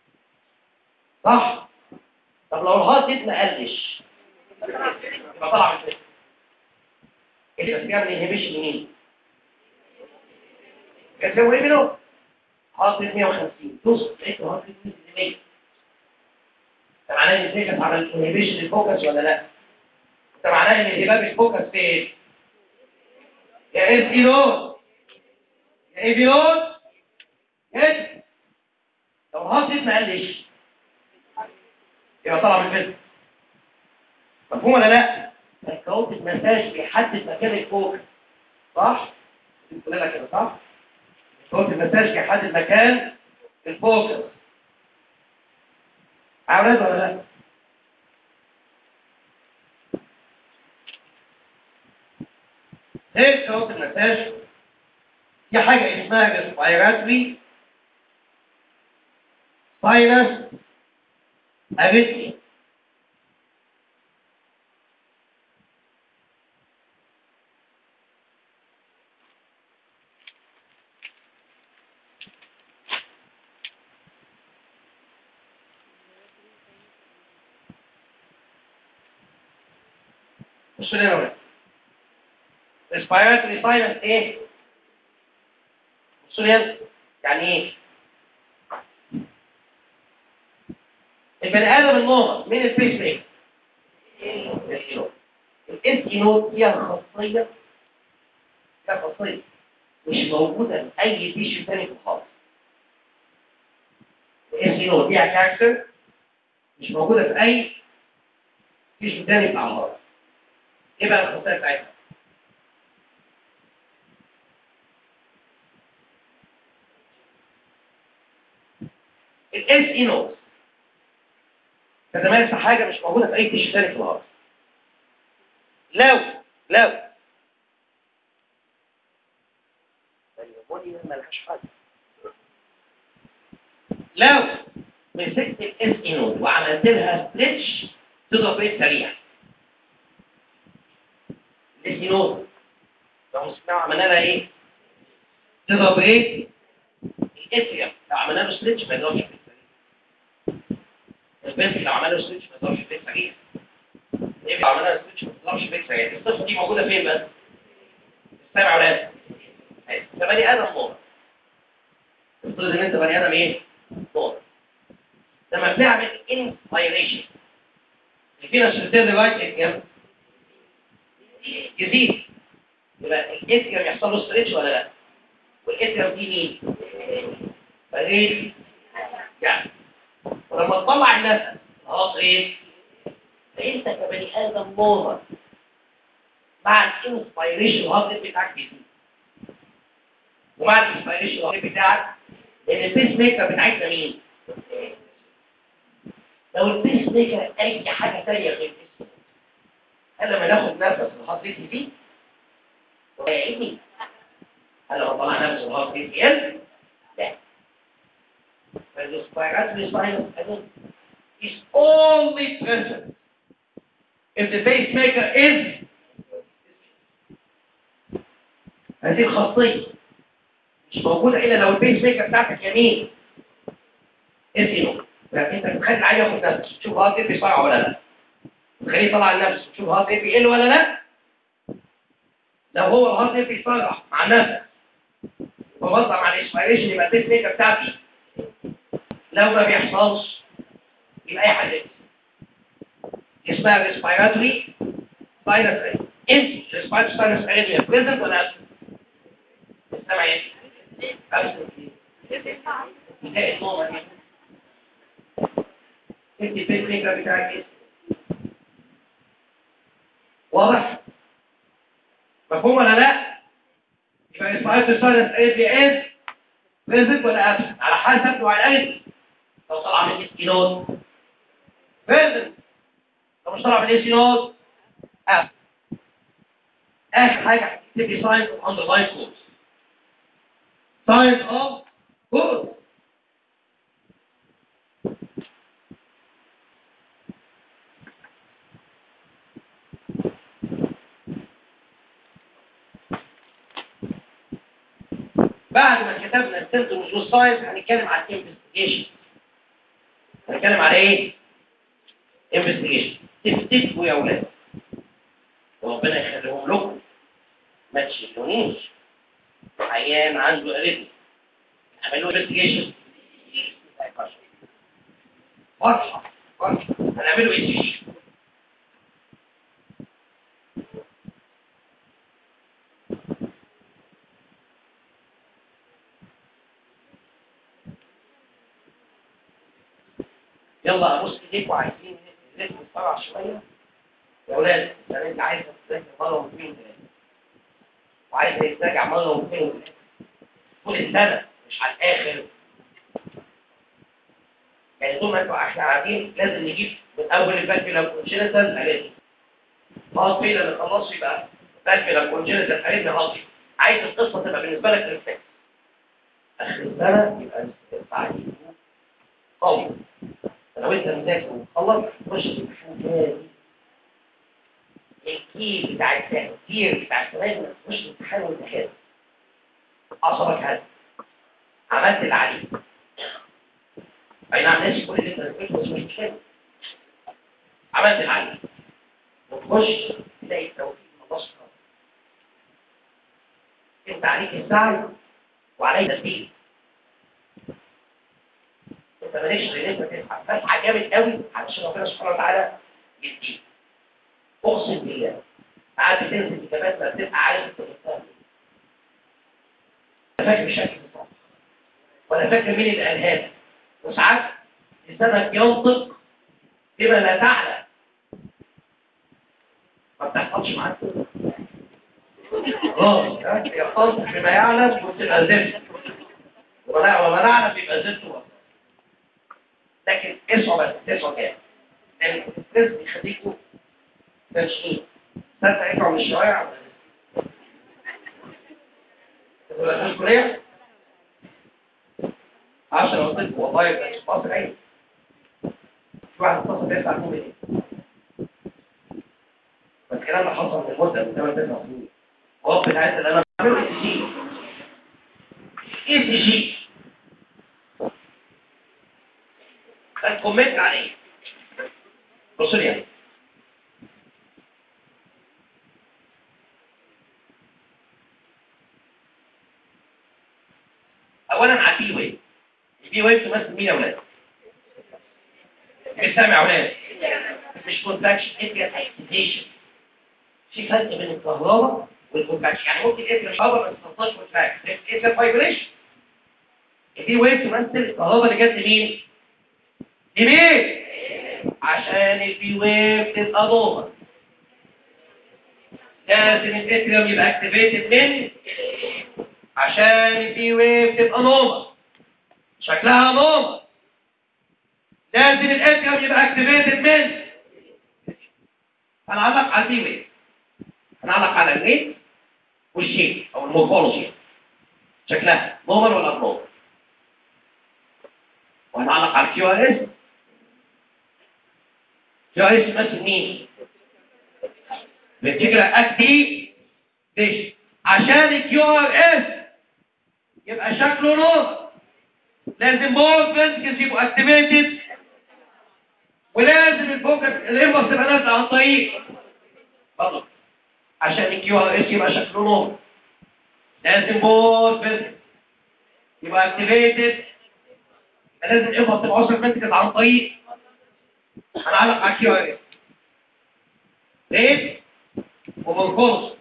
صح؟ طب لو الهارت ريت ما قلش يبقى طالع من الفوكس. اللي بس بيعمل انهبيشن لمين؟ كان هو ايه منه؟ هارت ريت 150 توصل لقيت الهارت ريت 100. ده معناه ان الفكره على الانهبيشن للفوكس ولا لا؟ ده معناه ان انهباب الفوكس فين؟ يا اس تي نود يا اي بي نود يا لو الهارت ريت ما قلش يبقى طالع من الفيلم. مفهوم ولا لا؟ الكاوتيك مساج بيحدد مكان الفوكس. صح؟ قلت لك كده صح؟ الكاوتيك مساج بيحدد مكان الفوكس. عاوز ولا لا؟ ايه الكاوتيك مساج؟ في حاجه اسمها ريسبيراتوري ساينس اريثميا. بصوا لي هنا ريسبيراتوري ساينس ايه؟ بصوا لي هنا يعني ايه؟ البني ادم النورمال من البيس ميكر الاس نود فيها خاصيه مش موجوده في اي تيشو ثاني في الخالص. الاس نود فيها كاركتر مش موجوده في اي تيشو ثاني في الخالص. ايه بقى الخاصيه بتاعتها؟ الاس نود تتميز بحاجه مش موجوده في اي تيشو ثاني في الخالص. لو ملهاش حل. لو مسكت الاس نود وعملت لها سبليتش تضرب ريت سريع. الاس نود لو مسكناها وعملنا لها ايه؟ تضرب ريت الاتريوم لو عملنا له سبليتش ما يضربش ريت سريع. البنت لو عملنا له سبليتش ما يضربش ريت سريع. لو عملنا له سبليتش ما يضربش ريت سريع. الصفه دي موجوده فين بس؟ السبع ولاد. ده بني ادم نور. افترض ان انت بني ادم ايه؟ نور. لما بنعمل انسبيريشن الفينس ريتيرن رايت اتريوم يزيد. يبقى الاتريوم يحصل له ستريتش ولا لا؟ والاتريوم دي مين؟ فريد يعني. ولما تطلع النفس خلاص ايه؟ فانت كبني ادم نورمال مع الانسبيريشن الهارت بتاعك بيزيد. ومع الانسبيريشن الهارت بتاعك لان البيس ميكر بتاعتنا مين؟ لو البيس ميكر اي حاجه ثانيه غير البيس، هل لما ناخد نفس الهارت ريت دي يعني هل لو طلع نفس الهارت ريت يقل؟ لا. فالريسبيراتوري ساينس is only present if the pacemaker is هذه الخاصيه مش موجوده الا لو البيس ميكر بتاعتك يمين اسينو. فانت بتخلي العيل ياخد نفس تشوف هارت ريت بيسرع ولا لا، تخليه يطلع النفس تشوف هارت ريت بيقل ولا لا. لو هو الهارت ريت بيسرع مع النفس وبطلع مع الاسبيريشن يبقى البيس ميكر بتاعتي لو ما بيحصلش يبقى اي حاجه اسمها ريسبيراتوري ساينس. انت ريسبيراتوري ساينس اريثميا بريزنت ولا سامع ايه؟ ابسنت. ده النوم دي انت البيس ميكر بتاعك ايه؟ واضح؟ مفهوم ولا لا؟ يبقى ريسبيراتوري ساينس اريثميا بريزنت ولا ابسنت على حسب نوع الاريثميا. لو طلع من الاسكينود بريزنت، لو مش طلع من الاسكينود ابسنت. اخر حاجه هتكتب لي ساين اندرلاين كورس. signs of good. بعد ما كتبنا السيمبتومز والساينز هنتكلم على الانفستيجيشن. هنتكلم على ايه؟ انفستيجيشن. تفتكروا يا اولاد وربنا يخليهم لكم ما تشيلونيش عيان عنده اريثميا عمل له انفستيجيشن فرحه هنعمله اي سي جي. يلا ابص ايديكوا عايزين الريتم يتسرع شويه يا اولاد. يعني انت عايز تذاكر مره واثنين ثلاثه وعايز تراجع مره واثنين ثلاثه طول السنه مش على الاخر. يعني طول ما انتوا احنا قاعدين لازم نجيب من اول الفالفيولا كونجنتال الريتم خلاص فين اللي خلصوا يبقى فالفيولا كونجنتال الريتم هاضي. عايز القصه تبقى بالنسبه لك ريفلكس اخر السنه يبقى التعليم قوي. لو انت مذاكر وخلص تخش الامتحان تاني الكي بتاع التفكير بتاع السنه تخش الامتحان وانت كده اعصابك هادي عملت اللي عليك. اي نعم ناسي كل اللي انت ذاكرته بس مش مشكله عملت اللي عليك وتخش تلاقي التوفيق من الله سبحانه. انت عليك السعي وعليك التدبير. انت مالكش غير انت تسعى فاسعى جامد قوي علشان ربنا سبحانه وتعالى يديك. اقسم بالله قاعد بتنزل اجابات ما بتبقى عارف انت بتختار ايه. فاكر بشكل صح ولا فاكر مين اللي قالها لك. وساعات لسانك ينطق بما لا تعلم. ما بتحصلش معاك خلاص ينطق بما يعلم وتبقى زفت وما نعلم يبقى زفت وقت. لكن اسعوا بس اسعوا كام لان الستريس بيخليكوا تنشئين تصدق اسعوا من الشوارع ولا الكليه 10 قلت والله يبقى فاصل عين. في واحد اتصل بيسأل عنه ايه بس الكلام ده حصل من مده من 8 9 سنين. هو بتاعت اللي انا بعمله اي سي جي الكومنت عليه. بصوا لي يعني اولا على البي ويف. البي ويف تمثل مين يا اولاد؟ مش سامع يا اولاد؟ مش كونتاكشن اتريال اكتيفيشن. في فرق بين الكهرباء والكونتاكشن. يعني ممكن اتريال كهرباء ما تحصلش كونتاكشن اتريال فايبريشن. البي ويف تمثل الكهرباء اللي جت لمين؟ لمين؟ عشان البي ويف تبقى نورمال لازم الاتريوم يبقى اكتيفيتد من عشان البي ويف تبقى نورمال شكلها نورمال لازم الاتريوم يبقى اكتيفيتد من. هنعلق على البي ويف هنعلق على الريت والشيب او المورفولوجي شكلها نورمال ولا ابنورمال. وهنعلق على الكيو ار اس. كيو ار اس يمثل مين؟ بتجرى اكتيفيشن عشان الكيو ار اس يبقى شكله نور لازم بول فينتكس يبقوا اكتيفيتد ولازم الفوكس الامبلس تبقى نازله عن طريق برضه عشان الكيو ار اس يبقى شكله نور لازم بول فينتكس يبقى اكتيفيتد لازم الامبلس تبقى وصل فينتكس عن طريق. هنعلق على الكيو ار اس ليه؟ ومنقص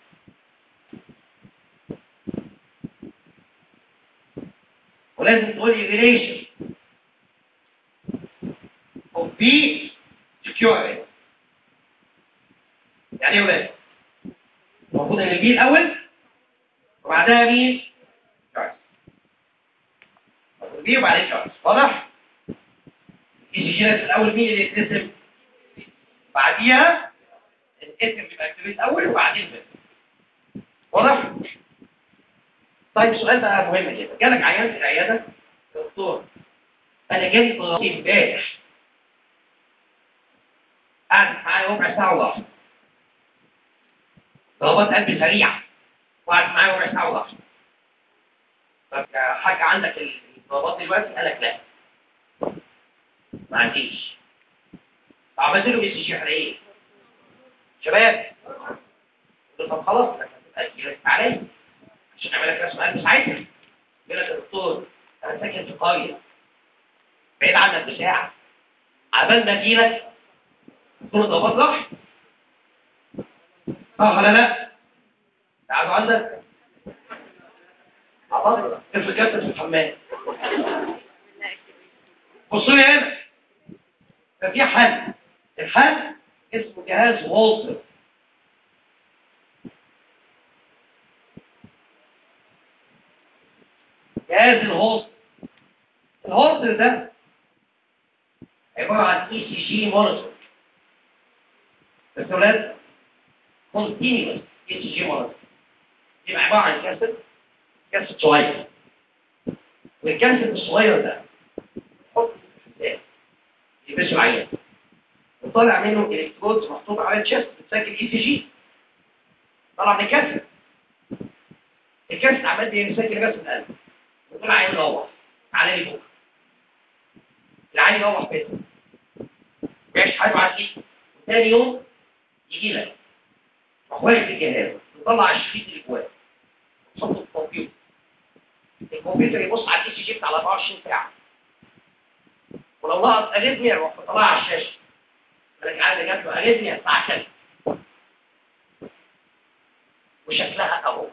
ولازم تقولي ريليشن اوف بي سكيور. يعني ايه ولاد؟ المفروض ان البي الاول وبعدها مين؟ شويس. البي وبعدين شويس. واضح؟ الجينات الاول مين اللي يتقسم؟ بعديها الاسم بيبقى اكتيفيت الاول وبعدين بس. واضح؟ طيب سؤال بقى مهم جدا، جالك عيان في العياده يا دكتور انا جالي ضغطي امبارح قعدت معايا ربع ساعه وضغط، ضربات قلب سريعه وقعدت معايا ربع ساعه وضغط. طب يا حاجه عندك الضربات دلوقتي؟ قال لك لا ما عنديش. عملت له بي سي ايه شباب؟ قلت له طب خلاص انك هتبقى تجيلك عليا عشان اعمل لك رسم قلب ساعتها. يقول لك يا دكتور انا ساكن في قريه بعيد عنك بساعه، عبال ما اجيلك تكون الضربات راحت. صح ولا لا؟ قعدوا عندك عبارة كيف جبت في الحمام. بصوا لي هنا، ففي حل، الحل اسمه جهاز هولتر. جهاز الهولتر، الهولتر ده عبارة عن اي سي جي مونيتور، بس ولاد كونتينيوس اي سي جي مونيتور. يبقى عبارة عن كاسيت صغير، والكاسيت الصغير ده حط في الحساب يلبسه العيان وطالع منه الكترود محطوط على الشيست بتسجل اي سي جي، طلع من الكاسيت. الكاسيت عمال بيسجل رسم القلب وطلع عين يروح على لي بكره، العين يروح بيته ويعيش حياته عادي، وثاني يوم يجي لك تروح واخد الجهاز وطلع الشريط اللي جواه وتحطه في الكمبيوتر. الكمبيوتر يبص على الاي سي جي بتاع 24 ساعه، ولو لقط اريثميا يروح مطلعها على الشاشه، لكن عايز جات له اريثميا الساعه كام وشكلها اهو.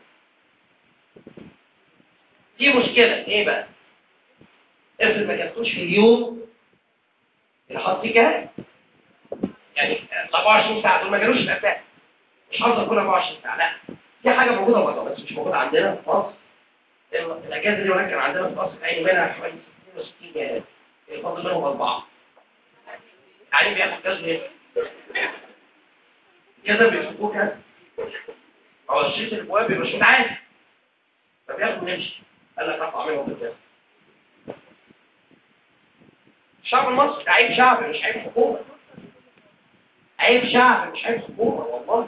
دي مشكله ايه بقى؟ افرض ما جبتوش في اليوم اللي حاط فيه جهاز، يعني 24 ساعه دول ما جالوش الاساس، مش هفضل كل 24 ساعه، لا في حاجه موجوده بره بس مش موجوده عندنا في مصر. الاجازه دي ولكن كان عندنا في مصر عين منها حوالي 62 جهاز، الفضل منهم 4. يعني بياخد جهاز ليه؟ كده بيمسكوه كده هو الشيت اللي جواه بيبقى شيت عادي، فبياخد نمشي قال لك هطلع منهم بالجهاز. الشعب المصري ده عيب شعبي مش عيب حكومه، عيب شعبي مش عيب حكومه والله.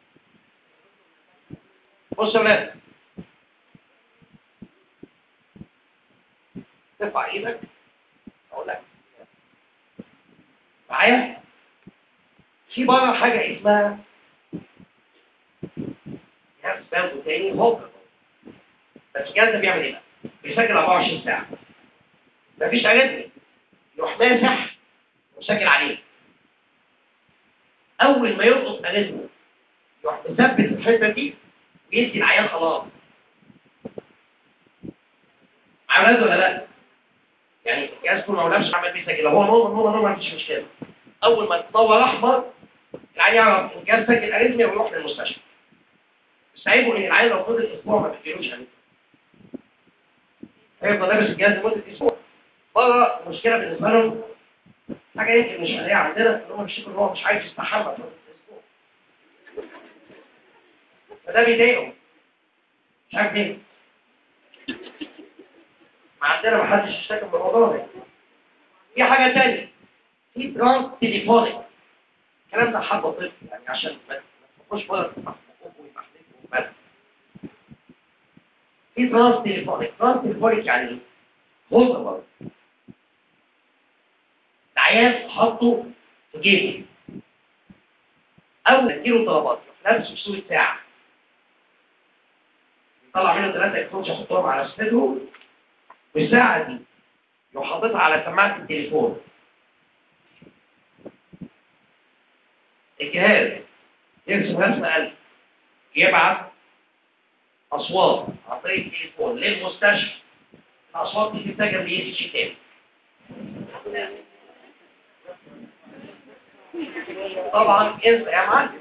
بص يا ولاد، ترفع ايدك اقول لك معايا في بره حاجه اسمها جهاز بانكو تاني هوكر، بس الجهاز ده بيعمل ايه بقى؟ بيسجل 24 ساعه، مفيش اريثميا، يروح ماسح وسجل عليه. اول ما يلقط اريثميا يروح مثبت الحته دي ويدي العيان خلاص. معايا ولا لا؟ يعني الجهاز كله ما ولفش عمال بيسجل، هو نور مفيش مشكله. اول ما تطور احمر العيان يعرف الجهاز سجل اريثميا ويروح للمستشفى. بس عيبه ان العيان لو فضل اسبوع ما بيجيلوش اريثميا هيفضل لابس الجهاز لمده اسبوع. بره المشكله بالنسبه لهم حاجه يمكن مش هنلاقيها عندنا، ان هم بيشوفوا ان هو مش عايز يستحمى فتره الاسبوع، فده بيضايقهم مش عارف ليه. ما عندنا ما حدش اشتكى من الموضوع ده. في حاجه ثانيه، في ترانس تليفونيك، الكلام ده حبه طفل يعني عشان ما تخش بره بس. في ترانس تليفونيك، ترانس تليفونيك يعني ايه؟ هو برضه العيان حطه في جيبه، اول ما تجيله طلبات لابسه بصوره ساعه، يطلع منه 3 الكترونز يحطهم على صدره، والساعه دي يروح حاططها على سماعه التليفون. الجهاز يرسم رسم قلب، يبعت اصوات عن طريق التليفون للمستشفى، الاصوات دي بتتسجل باي سي تاني. طبعا انسى يا معلم،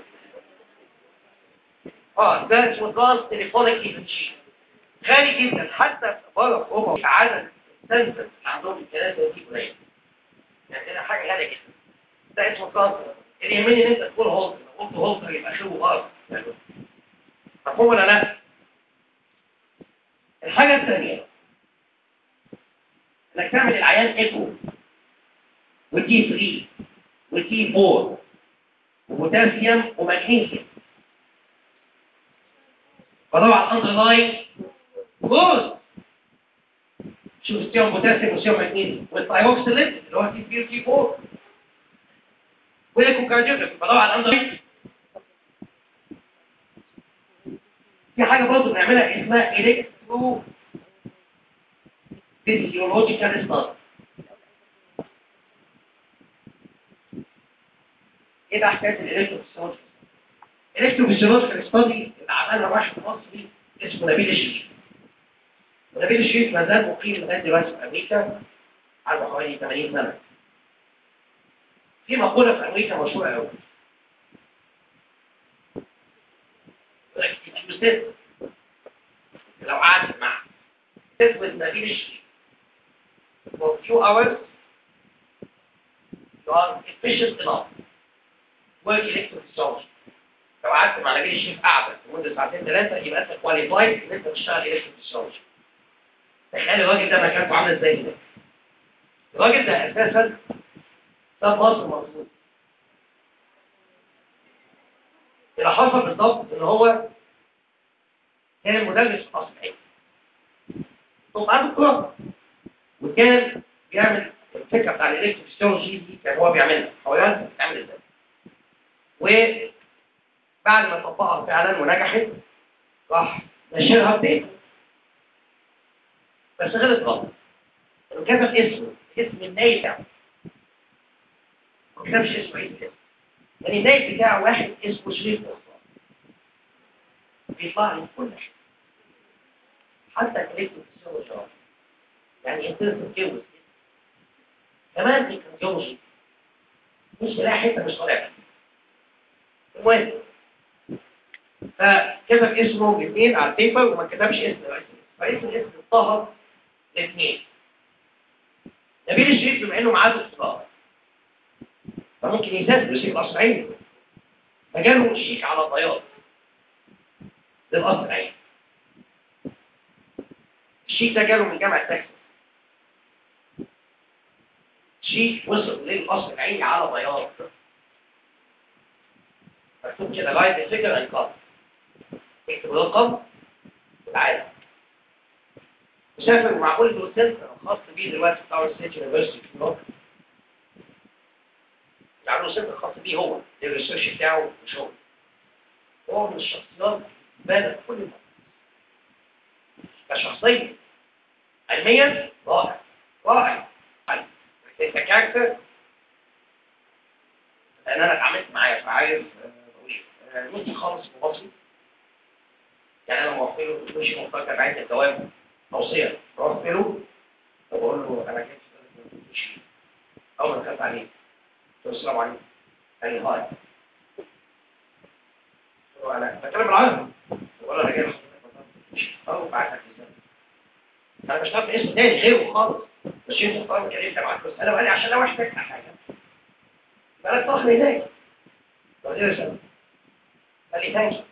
ده اسمه ترانس تليفونيك اي سي، غالي جدا حتى بره في اوروبا عدد السنسرز اللي عندهم الكلام دي قليل، يعني ده حاجه غاليه جدا. ده اسمه ترانس، اللي يهمني ان انت تقول هولتر، لو قلت هولتر يبقى شو غلط. مفهوم ولا لا؟ الحاجه الثانيه انك تعمل العيان ايكو والتي 3 والتي 4 وبوتاسيوم ومغنيسيوم. فطبعا اندرلاين جوز شوف السيوم بوتاسيوم وسيوم مغنيسيوم والثايروكسيلين اللي هو تي 3 وتي 4 والايكوكارديوجرافي. فطبعا اندرلاين في حاجه برضه بنعملها اسمها الكترو فيزيولوجيكال ستادي. ايه بقى حكايه الالكتروفيزيولوجي؟ الالكتروفيزيولوجيكال ستادي اللي عملها واحد مصري اسمه نبيل الشريف. ونبيل الشريف ما زال مقيم لغايه دلوقتي في امريكا، عنده حوالي 80 سنه. في مقوله في امريكا مشهوره قوي، لو قعدت مع تثبت نبيل الشريف for few hours you are efficient enough work electrophysiology. لو قعدت مع نبيل الشريف قاعده لمده ساعتين ثلاثه يبقى انت كواليفايد ان انت تشتغل الكتروفيزيولوجي. تخيل الراجل ده مكانته عامل ازاي هناك. الراجل ده اساسا ده مصر مظبوط. اللي حصل بالضبط ان هو كان مدرس في قصر العين ثم عنده كوره، وكان بيعمل الفكره بتاع الالكتروفيزيولوجي دي كان هو بيعملها حوالي بتعمل ازاي. وبعد ما طبقها فعلا ونجحت راح نشرها بيت، بس غلط غلط انه كتب اسم النايب بتاعه، ما كتبش اسمه عيد الاسم. يعني النايب بتاعه واحد اسمه شريف مصطفى بيطلع لي كل شيء حتى الالكتروفيزيولوجي يعني انت تتجوز كمان دي كان جوجي مش لاقي حته مش طالعه. المهم فكتب اسمه الاثنين على البيبر وما كتبش اسم الرئيس، فاسم الاسم اتطهر الاثنين. نبيل الشريف بما انه معاه دكتوراه فممكن يسافر يسيب قصر عيني، فجاله شيك على بياض للقصر عيني. الشيك ده جاله من جامعه تكساس، شيك وصل للقصر العيني على بياض مكتوب كده لايت فيجر اند كارد، اكتب الرقم والعالم. وسافر مع كل سنتر خاص بيه دلوقتي في تاور ستيت يونيفرستي في نيويورك، يعملوا سنتر خاص بيه هو للريسيرش بتاعه وشغله. هو من الشخصيات بانت كل مرة كشخصية علميا رائع رائع. انت كاركتر لان انا اتعاملت معاه فعارف مش خالص مبسط. يعني انا موفر له مش مختار تبعيه الدوام توصيه موفر له وبقول له انا جيت مش اول ما دخلت عليه قلت له السلام عليكم قال لي هاي. انا بتكلم بالعربي بقول له انا جاي او بعتك ازاي انا مش طالب اسم تاني غيره خالص مش انت طالب كريم تبعت بس انا قال لي عشان لو احتاج حاجه يبقى لك طاقم هناك وزير الشباب قال لي ثانك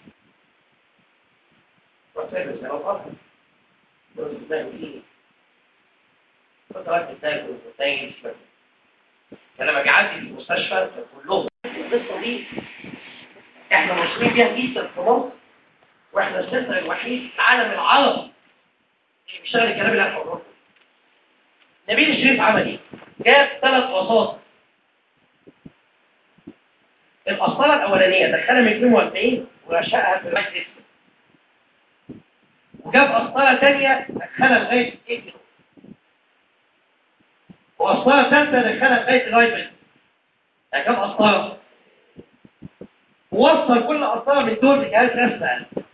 رحت لابس انا وقفت قلت بتعمل ايه؟ قلت راجل بتاكل وبتاكل فلما قعدت في المستشفى كلهم القصه دي احنا مشهورين بيها جدا في مصر، واحنا السنتر الوحيد في العالم العربي اللي بيشتغل الكلام اللي انا هقوله. نبيل الشريف عمل ايه؟ جاب 3 وساط. القسطره الاولانيه دخلها من 42 ورشقها في المجلس، وجاب قسطره ثانيه دخلها لغايه 2 كيلو، وقسطره ثالثه دخلها لغايه الرايبل. يعني كام قسطره؟ ووصل كل قسطره من دول بجهاز رسم قلب.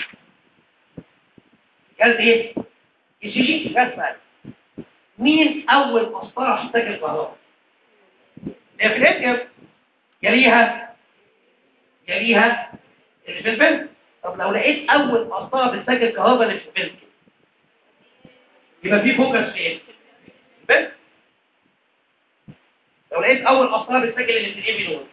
جهاز ايه؟ اي سي جي رسم قلب. مين اول قسطره هتحتاج الكهرباء؟ الافليتيوم يليها اللي في البنك. طب لو لقيت اول قسطره بتسجل كهرباء اللي في البنك يبقى في فوكس في ايه؟ البنك. لو لقيت اول قسطره بتسجل اللي في الايه بنون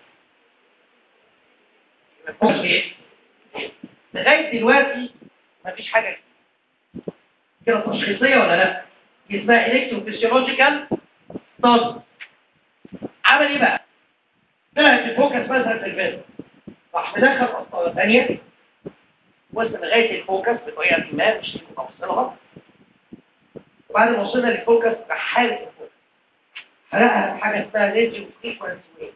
يبقى فوكس في ايه؟ لغايه دلوقتي مفيش حاجه كده تشخيصيه ولا لا؟ دي اسمها الكتروفيسيولوجيكال ستادي. عمل ايه بقى؟ طلعت الفوكس مثلا في الفيلم، راح مدخل قسطره ثانيه وصل لغايه الفوكس بطريقه ما مش مفصلها، وبعد ما وصلنا للفوكس راح حارق الفوكس، حرقها بحاجه اسمها راديو فريكوانسي ويف.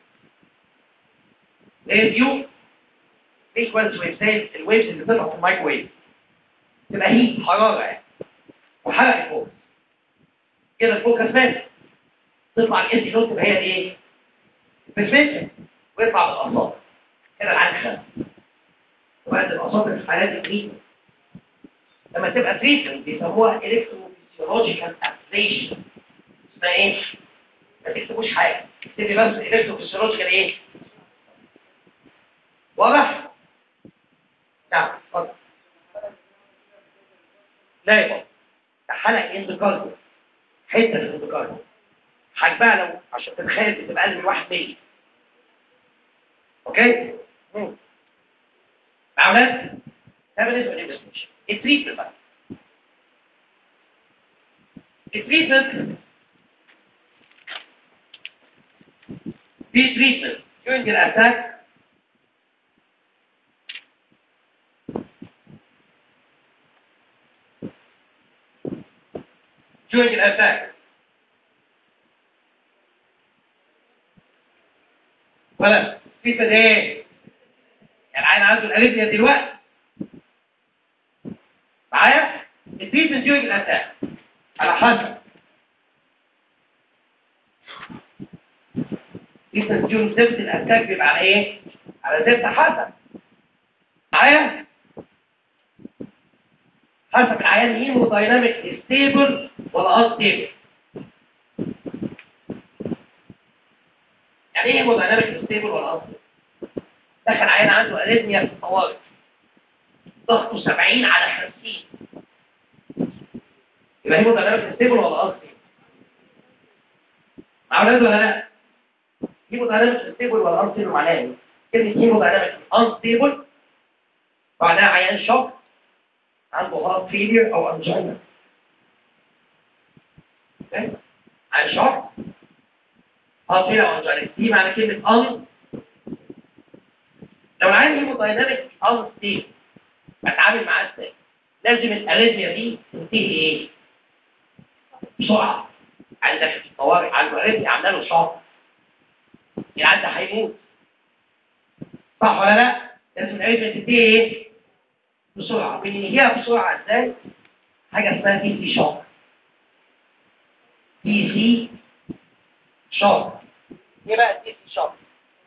راديو فريكوانسي ويف زي الويفز اللي بتطلع في المايكرويف، تبقى هي حراره يعني، وحرق الفوكس. كده الفوكس مات، تطلع الاس نوت تبقى هي الايه؟ البرسبشن، ويطلع بالاصابع كده العين خف. وبعد الاصابع في حالات التريتمنت، لما تبقى تريتمنت بيسموها الكتروفيسيولوجيكال ابليشن. اسمها ايه؟ ما تكتبوش حاجه، اكتبي بس الكتروفيسيولوجيكال ايه؟ واضح؟ نعم اتفضل. لا يبقى ده حلق اندوكارديوم، حته في الاندوكارديوم، حجمها لو عشان تتخيل بتبقى اقل من 1 مللي. اوكي؟ مع اولاد ده بالنسبه للانفستيجيشن. التريتمنت بقى، التريتمنت في تريتمنت during الاتاك during الاتاك ولا تريتمنت ايه؟ يعني العين عنده الاريثميا دلوقتي معايا؟ التريتمنت during الاتاك على حسب التريتمنت during زفت الاتاك بيبقى على ايه؟ على زفت حسب معايا؟ حسب العيان هيمودايناميك ستيبل ولا انستيبل. يعني ايه هيمودايناميك ستيبل ولا انستيبل؟ دخل عيان عنده اريثميا في الطوارئ، ضغطه 70 على 50، يبقى هيمودايناميك ستيبل ولا انستيبل؟ مع اولاد ولا لا؟ هيمودايناميك ستيبل ولا انستيبل معناها ايه؟ كلمه هيمودايناميك انستيبل معناها عيان شوك عنده هارت فيلير او انجينا. عيان شوك هارت فيلير او انجينا، دي معنى كلمه ان. لو العيان هيمودايناميك انستيبل بتعامل معاه ازاي؟ لازم الاريثميا دي تنتهي ايه؟ بسرعه. عندك في الطوارئ عنده اريثميا عامله له شوك، العيان ده هيموت، صح ولا لا؟ لازم الاريثميا تنتهي ايه؟ بسرعه. بننهيها بسرعه ازاي؟ حاجه اسمها دي سي شوك. دي سي شوك. ايه بقى الدي سي شوك؟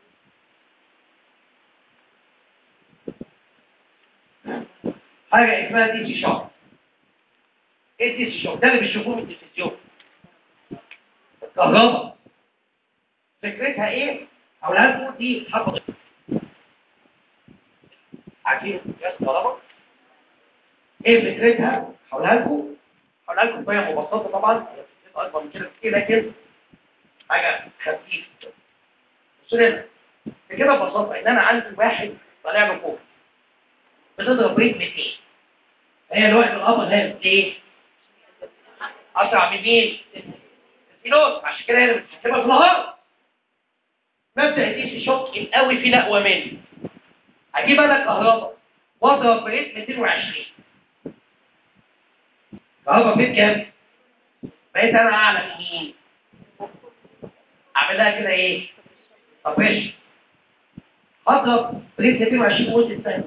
حاجه اسمها دي سي شوك. ايه الدي سي شوك؟ ده اللي بتشوفوه في التلفزيون، الكهرباء. فكرتها ايه؟ هقولها لكم دي حرف. عارفين قياس الكهرباء؟ ايه فكرتها؟ هقولها لكم بطريقه مبسطه طبعا، هي فكرتها اكبر من كده كتير لكن حاجه خفيفه. بصوا هنا كده ببساطه ان انا عندي واحد طالع له فوق بتضرب ريتم 2، هي الوقت الابر هاند ليه؟ اسرع من مين؟ الفيلوس، عشان كده هي بتحسبها في النهار. مبدا دي سي شوك القوي فيه اقوى مني. هجيب انا كهرباء واضرب بريتم 220، كهرباء فين كام؟ بقيت انا اعلى من مين؟ اعملها كده ايه؟ طفش، اضرب بريتم 220 مده ثانيه،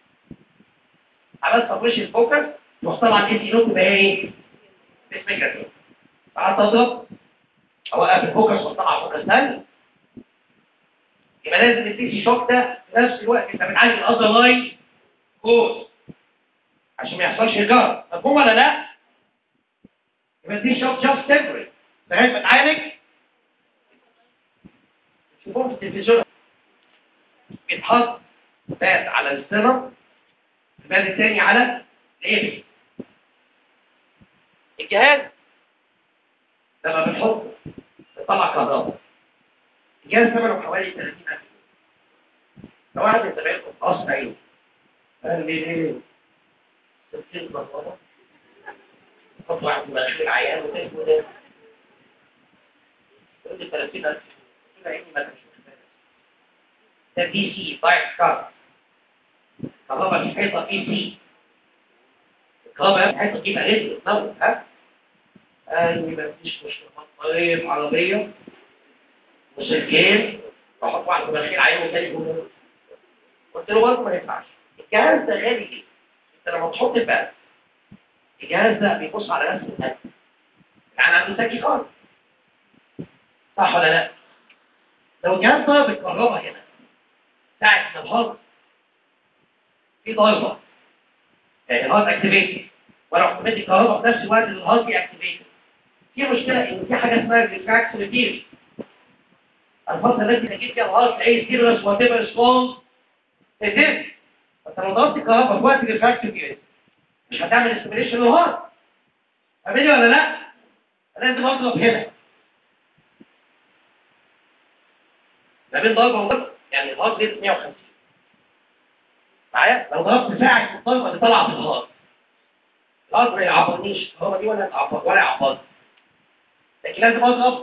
عملت طفش الفوكس، وطبعا الاس نوت تبقى ايه؟ باسم كده. قعدت اضرب اوقف الفوكس واطلع فوكس ثاني. يبقى لازم الدي سي شوك ده في نفس الوقت انت بتعالج الاذر لاين كوز عشان ما يحصلش هجار. مفهوم ولا لا؟ يبقى الدي شوك جاست تمبري لغايه ما تعالج. تشوفوه في التلفزيون بيتحط باد على السنر، الباد الثاني على الايه؟ الجهاز لما بنحطه بيطلع كهرباء. الجهاز ثمنه حوالي 30,000. لو واحد من زمايلكم قص عينه قال لي ايه؟ 60 كهرباء حط واحد في مناخير العيان وتاني وده تقول لي 30000 قلت له يا ابني ما انت مش مختلف ده بي سي بايت كار كهرباء في حيطه بي سي الكهرباء في حيطه تجيب رجل تنور ها قال لي ما فيش مشكله طيب عربيه وسجين واحط واحد في مناخير العيان وتاني وده قلت له برضه ما ينفعش الجهاز ده غالي ليه؟ انت لما تحط الباب الجهاز ده بيبص على نفس القلب يعني عنده سكي خالص صح ولا لا؟ لو الجهاز ضرب الكهرباء هنا ساعة ما الهارد في ضربة يعني الهارد اكتيفيتد وانا رحت مدي الكهرباء في نفس الوقت اللي الهارد دي اكتيفيتد في مشكلة ان في حاجة اسمها ريفراكس ريديوس الفترة التي تجيب فيها الهارد تلاقيه سيريس وات ايفر ريسبونس تتم فانت لو ضربت الكهرباء في وقت الريفراكس ريديوس مش هتعمل استيميليشن للهارد فاهمني ولا لا؟ لازم اضرب هنا ما بين ضربه وضربه يعني الهارد ريت 150 معايا لو ضربت ساعه الضربه اللي طالعه في الهارد ما يعبرنيش الضربه دي ولا تعبر ولا يعبر لكن لازم اضرب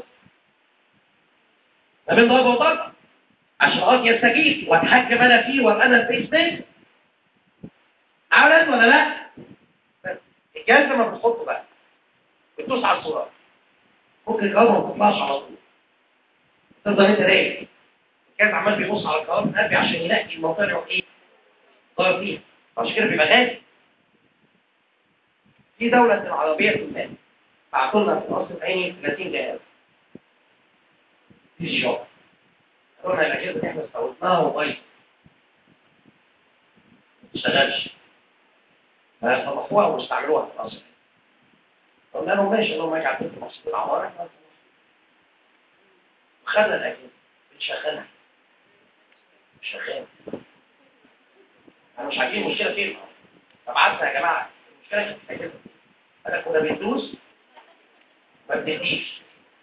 ما بين ضربه وضربه عشان الهارد يستجيب واتحكم انا فيه وابقى انا الفيس ميك عملت ولا لا؟ بس الجهاز لما بتحطه بقى بتدوس على الصوره ممكن الكهرباء ما تطلعش على طول تفضل انت رايق الجهاز عمال بيبص على الكهرباء القلبي عشان يلاقي المنطقه اللي هو ايه ضرب فيها عشان كده بيبقى غالي في دوله العربيه كلها بعتوا لنا في القصر العيني 30 جهاز في الشغل قلنا الاجهزه دي احنا استوردناها وبايظه ما بتشتغلش فصلحوها واستعملوها في القصر قلنا لهم ماشي لو ما يجي عندكم مقصود العماره احنا وخدنا الاجهزه بنشغلها شغال احنا مش عارفين المشكله فين فبعتنا يا جماعه المشكله كانت في كده انا كنا بندوس ما بنديش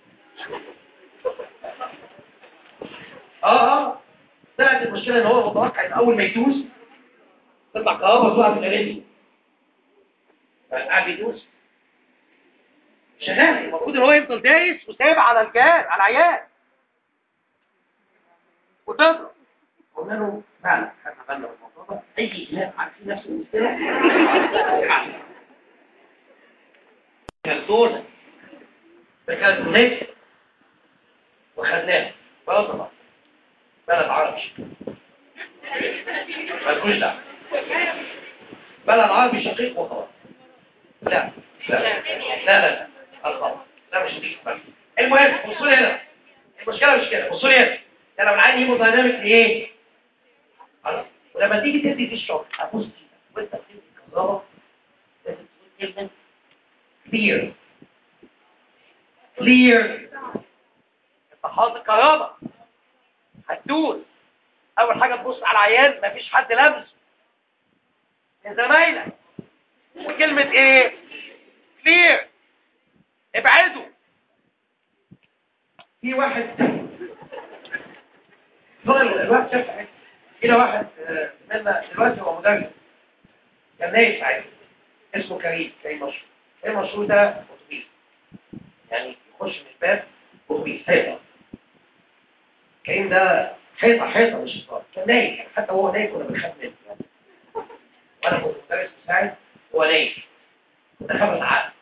طلعت المشكله ان هو متوقع ان اول ما يدوس تطلع كهرباء تقع في الاليزي فقاعد يدوس شغال المفروض ان هو يفضل دايس وسايب على الجهاز على العيان وتضرب قلنا له فعلا احنا عملنا الموضوع ده اي ناس عارفين نفس المشكله كرتونه بكرتونات وخدناها بلد عربي مالكوش دعوه بلد عربي شقيق وخلاص لا الخلاص لا مش دي المهم بصوا لي هنا المشكله مش كده بصوا لي هنا ده لو العين هيمودايناميك ايه خلاص ولما تيجي تدي في الشغل ابص كده وانت بتدي الكهرباء لازم تقول كلمه كلير انت حاطط الكهرباء هتدوس اول حاجه تبص على العيان مفيش حد لابسه من زمايلك وكلمه ايه كلير ابعدوا في واحد الواحد شاف حاجه كده واحد منا دلوقتي هو مدرس كان نايم ساعتها اسمه كريم مشهور ده اتوبيس يعني يخش من الباب اتوبيس حيطه كريم ده حيطه مش شطار كان نايم يعني حتى وهو نايم كنا بنخاف منه يعني وانا كنت مدرس مساعد هو نايم كنت اخاف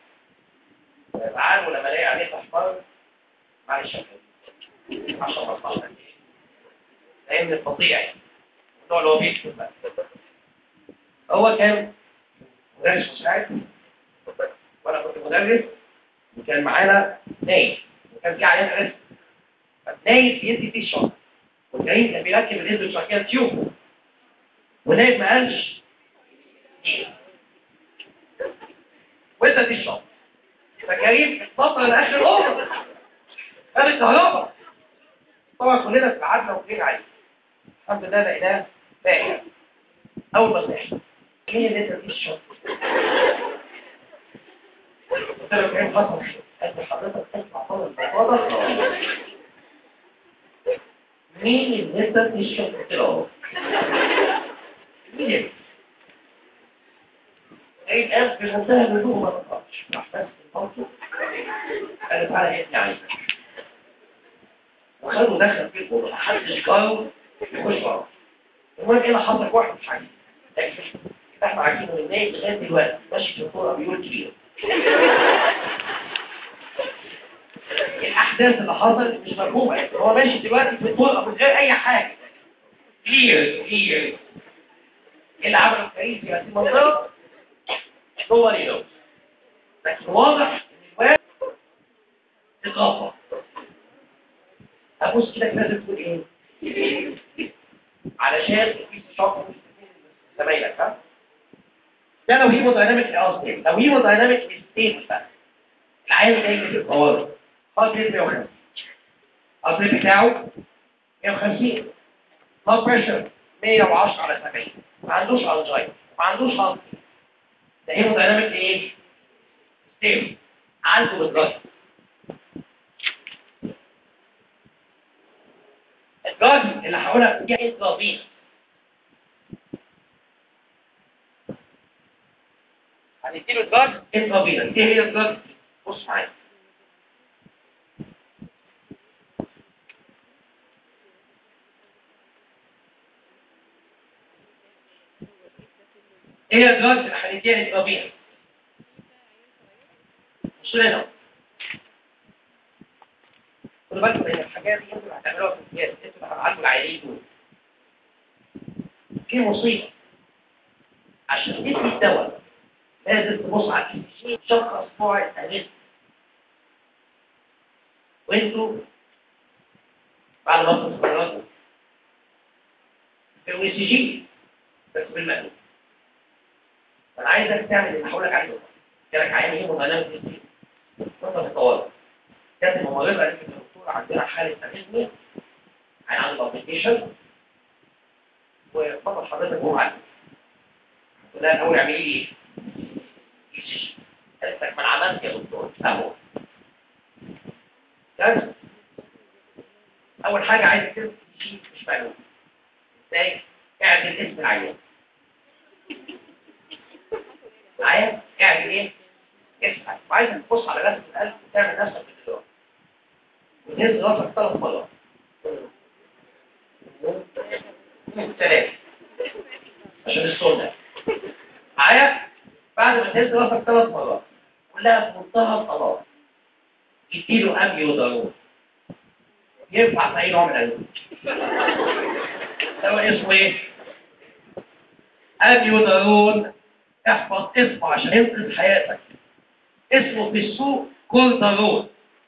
ازعله ولما الاقي عليه احمر معلش عشان ما اطلعش لان الفظيع يعني النوع اللي هو بيكتب بقى هو كان مدرس مساعد وانا كنت مدرس وكان معانا نايم وكان في عيان رزق فالنايم بيدي فيه الشرط والنايم كان بيركب الهيد بشكل تيوب والنايم ما قالش وادى دي الشرط فكريم اتفضل لاخر الامر قال الكهرباء طبعا كلنا استعدنا وجرينا عليه الحمد لله لقيناه باقي اول ما صحي مين اللي ادى دي الشرط قلت له كريم حصل قال لي حضرتك اسمع طول الموضوع مين اللي ادى دي الشرط قلت له مين ايه قال بمنتهى الهدوء ما تقطعش راح بس قال تعالى ابني عايزك وخده دخل فيه الأوضة محدش جاره يخش وراه. المهم ايه اللي حصل؟ واحد مش عايز لكن احنا عارفينه من الناس لغايه دلوقتي ماشي في الكوره بيقول كبير. الاحداث اللي حصلت مش مفهومه، هو ماشي دلوقتي في الكوره من غير اي حاجه. كلير ايه اللي عمله الكريم في هذه المنطقه؟ هو ليه لكن واضح ان الواد اتغفر. ابص كده لازم تقول ايه علشان في شرط زمايلك. ها ده لو هيمودايناميك قصدي لو هيمودايناميك ستيت بقى العيان جاي في الطوارئ هارت ريت 150 هارت ريت بتاعه 150 بلاد بريشر 110/70 ما عندوش انجاين ما عندوش هارت ده هيمودايناميك ايه ستيت عنده بالظبط. الجارد اللي هقولها دي انترافينوس هنديله الجارد انترافينوس. ايه هي الجارد؟ بص معايا ايه هي الجارد اللي هنديها انترافينوس؟ بص هنا خدوا بالكم من الحاجات دي انتوا هتعملوها في الامتياز انتوا هتعالجوا العيانين دول في مصيبه عشان تدي الدواء لازم تبص على الكيسين شخص نوع الأنيس وانتوا بعد ما تتفرجوا في الوي سي جي بس بالمقلوب. انا عايزك تعمل اللي هقول لك عليه جالك عيان ايه متناسب في فتره الطوارئ كانت الممرضه قالت للدكتور عندنا حاله انيميا عيان عنده كومبليكيشن وفضل حضرتك هو عندي قلت لها الاول اعملي لي ايه؟ قالت لك ما انا عملت يا دكتور اهو كده. اول حاجه عايز تكتب شيء مش معلوم ازاي اعمل اسم العيان معايا اعمل ايه اسمع وعايزك تبص على رسمه القلب وتعمل نفسك بالدولار وتهز راسك 3 مرات 3 عشان الصوت ده معايا. بعد ما تهز راسك 3 مرات كلها في منتهى الطلاق يديله اميودارون ينفع في اي نوع من الادويه. هو اسمه ايه؟ اميودارون. احفظ اسمه عشان ينقذ حياتك. اسمه في السوق كولدارون.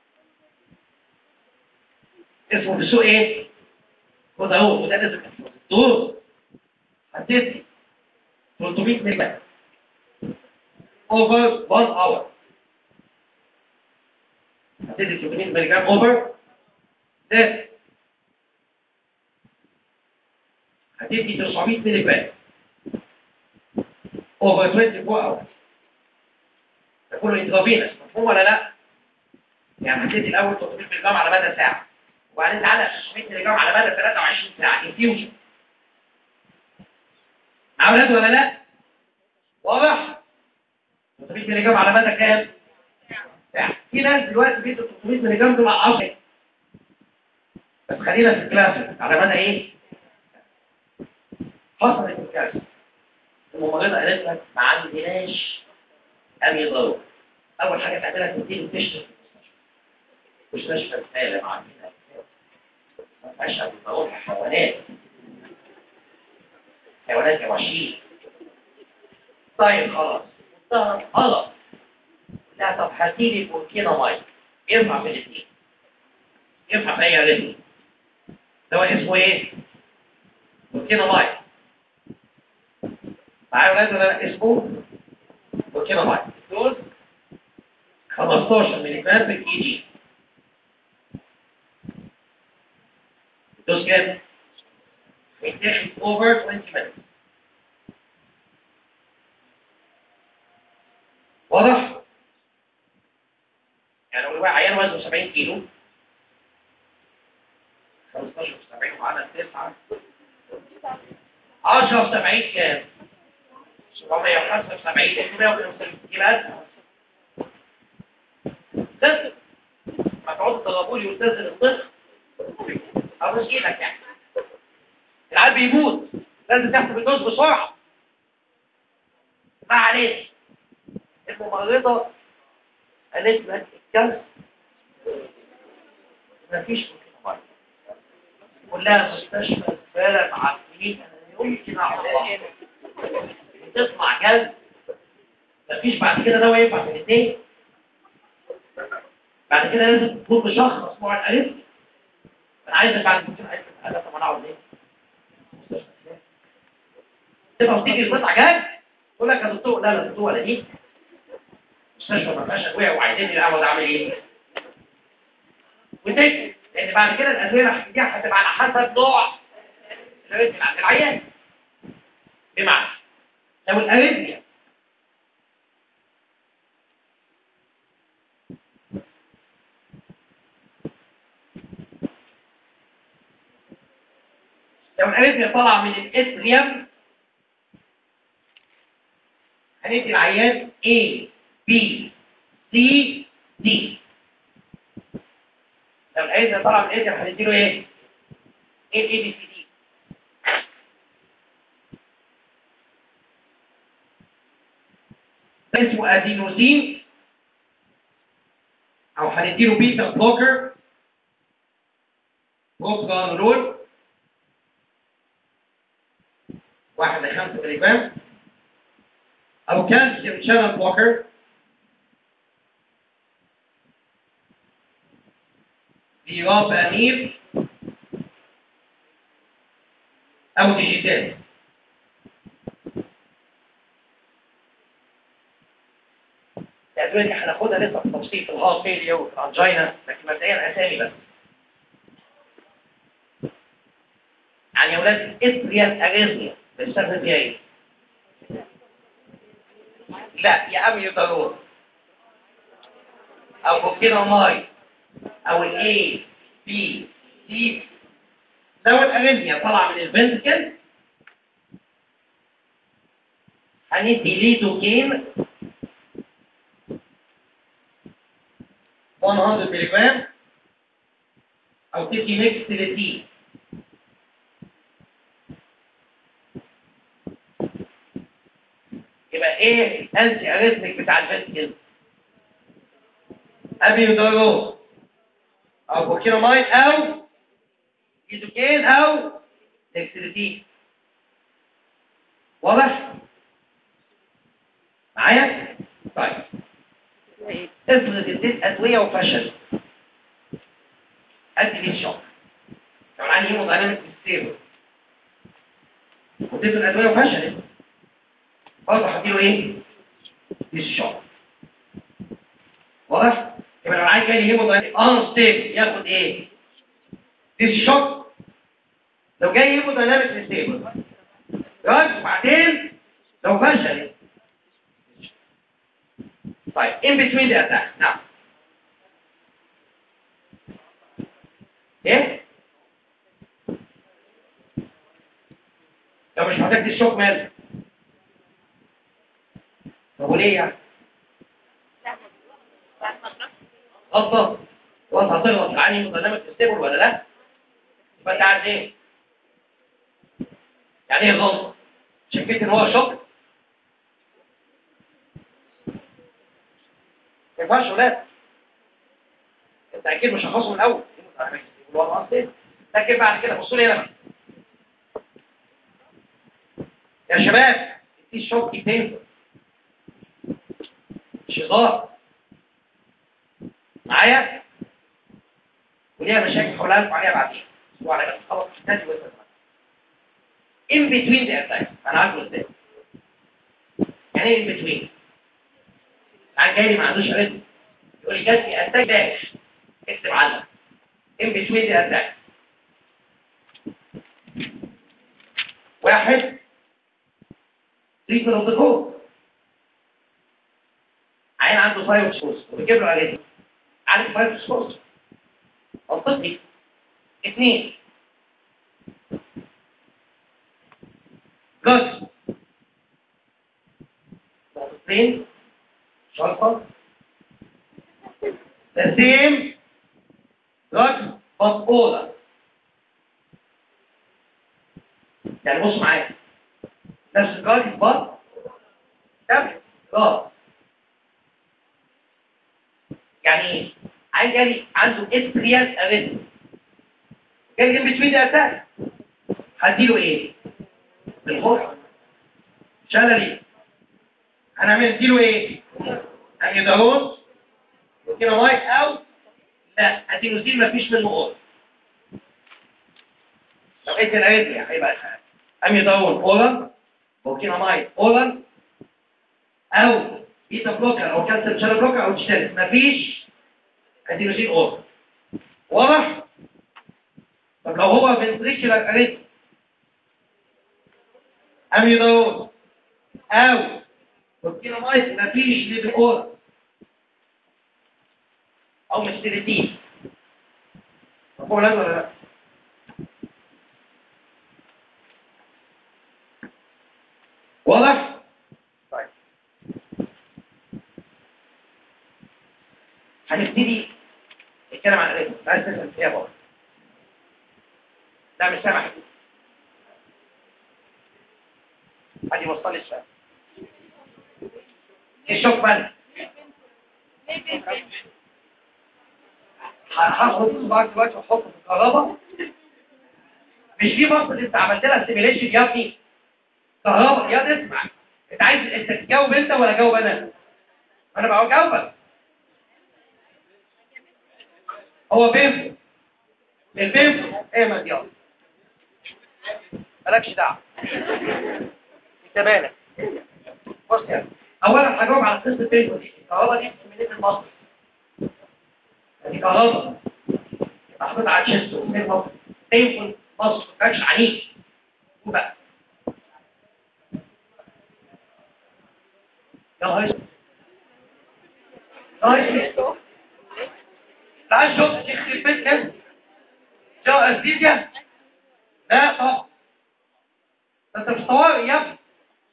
اسمه في السوق ايه؟ كولدارون. وده لازم تحفظه. دور هتدي 300 ملي over 1 hour. هتدي 300 ملي جرام over ده هتدي 900 ملي جرام over 24 hours. ده كله انترافينوس مفهوم ولا لا؟ يعني هتدي الاول 300 ملي جرام على مدى ساعه وبعدين تعالى 900 ملي جرام على مدى 23 ساعه انفيوجن. عملت ولا لا؟ واضح؟ 300 ملي جرام على مدى كام؟ ساعه. في ناس دلوقتي بيدوا 300 ملي جرام دول على 10 بس خلينا في الكلاسيك على مدى ايه؟ حصلت الكلاسيك الممرضه قالت لك ما عندناش اي ضرر. اول حاجه تعملها تديله تشتغل مستشفى رساله مع ما فيهاش ضرر حيوانات يا وحشين. طيب خلاص منتهى غلط. لا طب هاتي لي بوركينا ماي ينفع في الاثنين ينفع في اي ريتم. ده اسمه ايه؟ بوركينا ماي. معايا ولاد ولا اسمه بوركينا ماي. دول 15 ملي جرام في الاي جي. دوز كام؟ بيتاخد اوفر 20 minutes. واضح؟ يعني لو عيان وزنه 70 كيلو 15 في 70 وعدد 9 10 في 70 كام؟ 775 850 كيلو. تقعدوا تضربوا لي وتنزل الضغط او مش ايدك يعني العيال بيموت لازم تحسب الدوز بسرعه. معلش الممرضه قالت لك الكلب مفيش ممكن كلها مستشفى زباله معفنين انا يمكن اقعد تطلع جلد مفيش بعد كده دواء ينفع في الاثنين. بعد كده لازم تكون مشخص نوع الالف. انا عايزك بعد كده عايز انا طب انا اقعد ليه؟ تبقى وتيجي القطعه جاي تقول لك يا دكتور لا لا دكتور ولا دي مستشفى ما فيهاش ادويه وعايزيني اقعد اعمل ايه؟ وتكتب لان بعد كده الادويه اللي هتديها هتبقى على حسب نوع الاريثميا عند العيان. بمعنى لو الاريثميا طالعه من الاتريوم هندي العيان A B C D. لو الاريثميا طالعه من الاتريوم هنديله ايه؟ A B C D. اسمه ادينوزين او هنديله بيتا بلوكر بروبرانولول 1 ل 5 ملي جرام او كالسيوم شانل بلوكر فيرابامير او ديجيتال. الادويه دي هناخدها لسه في تفصيل في الهارت فيلير وفي الانجينا لكن مبدئيا اسامي بس. يعني يا ولاد الاتريال اريثميا بنستخدم فيها ايه؟ لا يا اميودالون او بوكينامايد او الاي بي سي. لو الاريثميا طالعه من الفنتكل هندي ليدوكين 100 ملي جرام او تدي ميكس تلاتين. يبقى ايه الانتي اريثميك بتاع الفنتكل؟ اميودالون او بوكينامايد او ليدوكين او ديكستريتين. واضح معايا؟ طيب افرض اديت ادويه وفشل ادي ليه شوك لو عندي هيمودايناميك ستيبل واديت الادويه وفشلت برضه هديله ايه؟ دي شوك. واضح؟ يبقى لو عايز جاي هيمودايناميك ستيبل ياخد ايه؟ دي شوك. لو جاي هيمودايناميك ستيبل راجع وبعدين لو فشلت. طيب in between the attacks نعم ايه؟ لو مش محتاج الشوك مال طب وليه يعني؟ غلطة وانت هتغلط في العين مدينامك ستيبل ولا لا؟ يبقى انت عارف ايه؟ يعني ايه غلطة؟ شكيت ان هو شوك؟ ما ينفعش ولا انت اكيد مش هتخلصه من الاول لكن بعد كده بصوا لي هنا يا شباب في شوك تاني مش هزار معايا وليها مشاكل هقولها لكم عليها بعدين وعلى بس خلاص تاني وانت in between the attacks انا عارفه ازاي يعني ايه in between عن جاي ما عندوش رزق يقول لي جات لي اتاك داش اكتب عنها in between the attacks. واحد treatment of the code عين عنده فايروس وبيجيب له علاج عالج فايروس منطقي. اثنين جاز نقطتين شرطة the same drugs but oral. يعني بص معايا نفس الدراج but تابلت يعني ايه؟ عيل جالي عنده اتريال اريثم جالي جنب بتوين ده اتاك هديله ايه؟ بالخوف شللي هنعمل اديله ايه؟ اميودارون كده وايت اوت لا ادينوزين مفيش منه اور لو ادي الاريثميا هيبقى اميودارون اورال وكينامايد اورال او بيتا بلوكر او كانسر شانل بلوكر او تشترك مفيش ادينوزين اور واضح؟ طب لو هو فنتريكولار اريثم اميودارون او والكينامايد مفيش ليبيكور او مستريتين هو لازم ولا لا؟ واضح؟ طيب هنبتدي نتكلم عن الريتم عايز تسال فيها بقى لا مش سامع ادي وصل لي السؤال الشوك بقى هاخد صباعك دلوقتي واحطه في الكهرباء مش دي مصر انت عملت لها سيميليشن يا ابني كهرباء يا ابني اسمع انت عايز انت تجاوب انت ولا اجاوب انا بقى اجاوبك هو بينفو البينفو ايه ما دي مالكش دعوه انت بالك بص يا اولا هجاوب على قصه البينفو دي الكهرباء دي سيميليشن المصر دي كهرباء محطوط على تشيستو من مصر بينفو مصر كانش عنيف بقى يا هاي تعال شوف شيخ البيت كده جاء أزيديا لا طبعا انت مش طوارئ يا ابني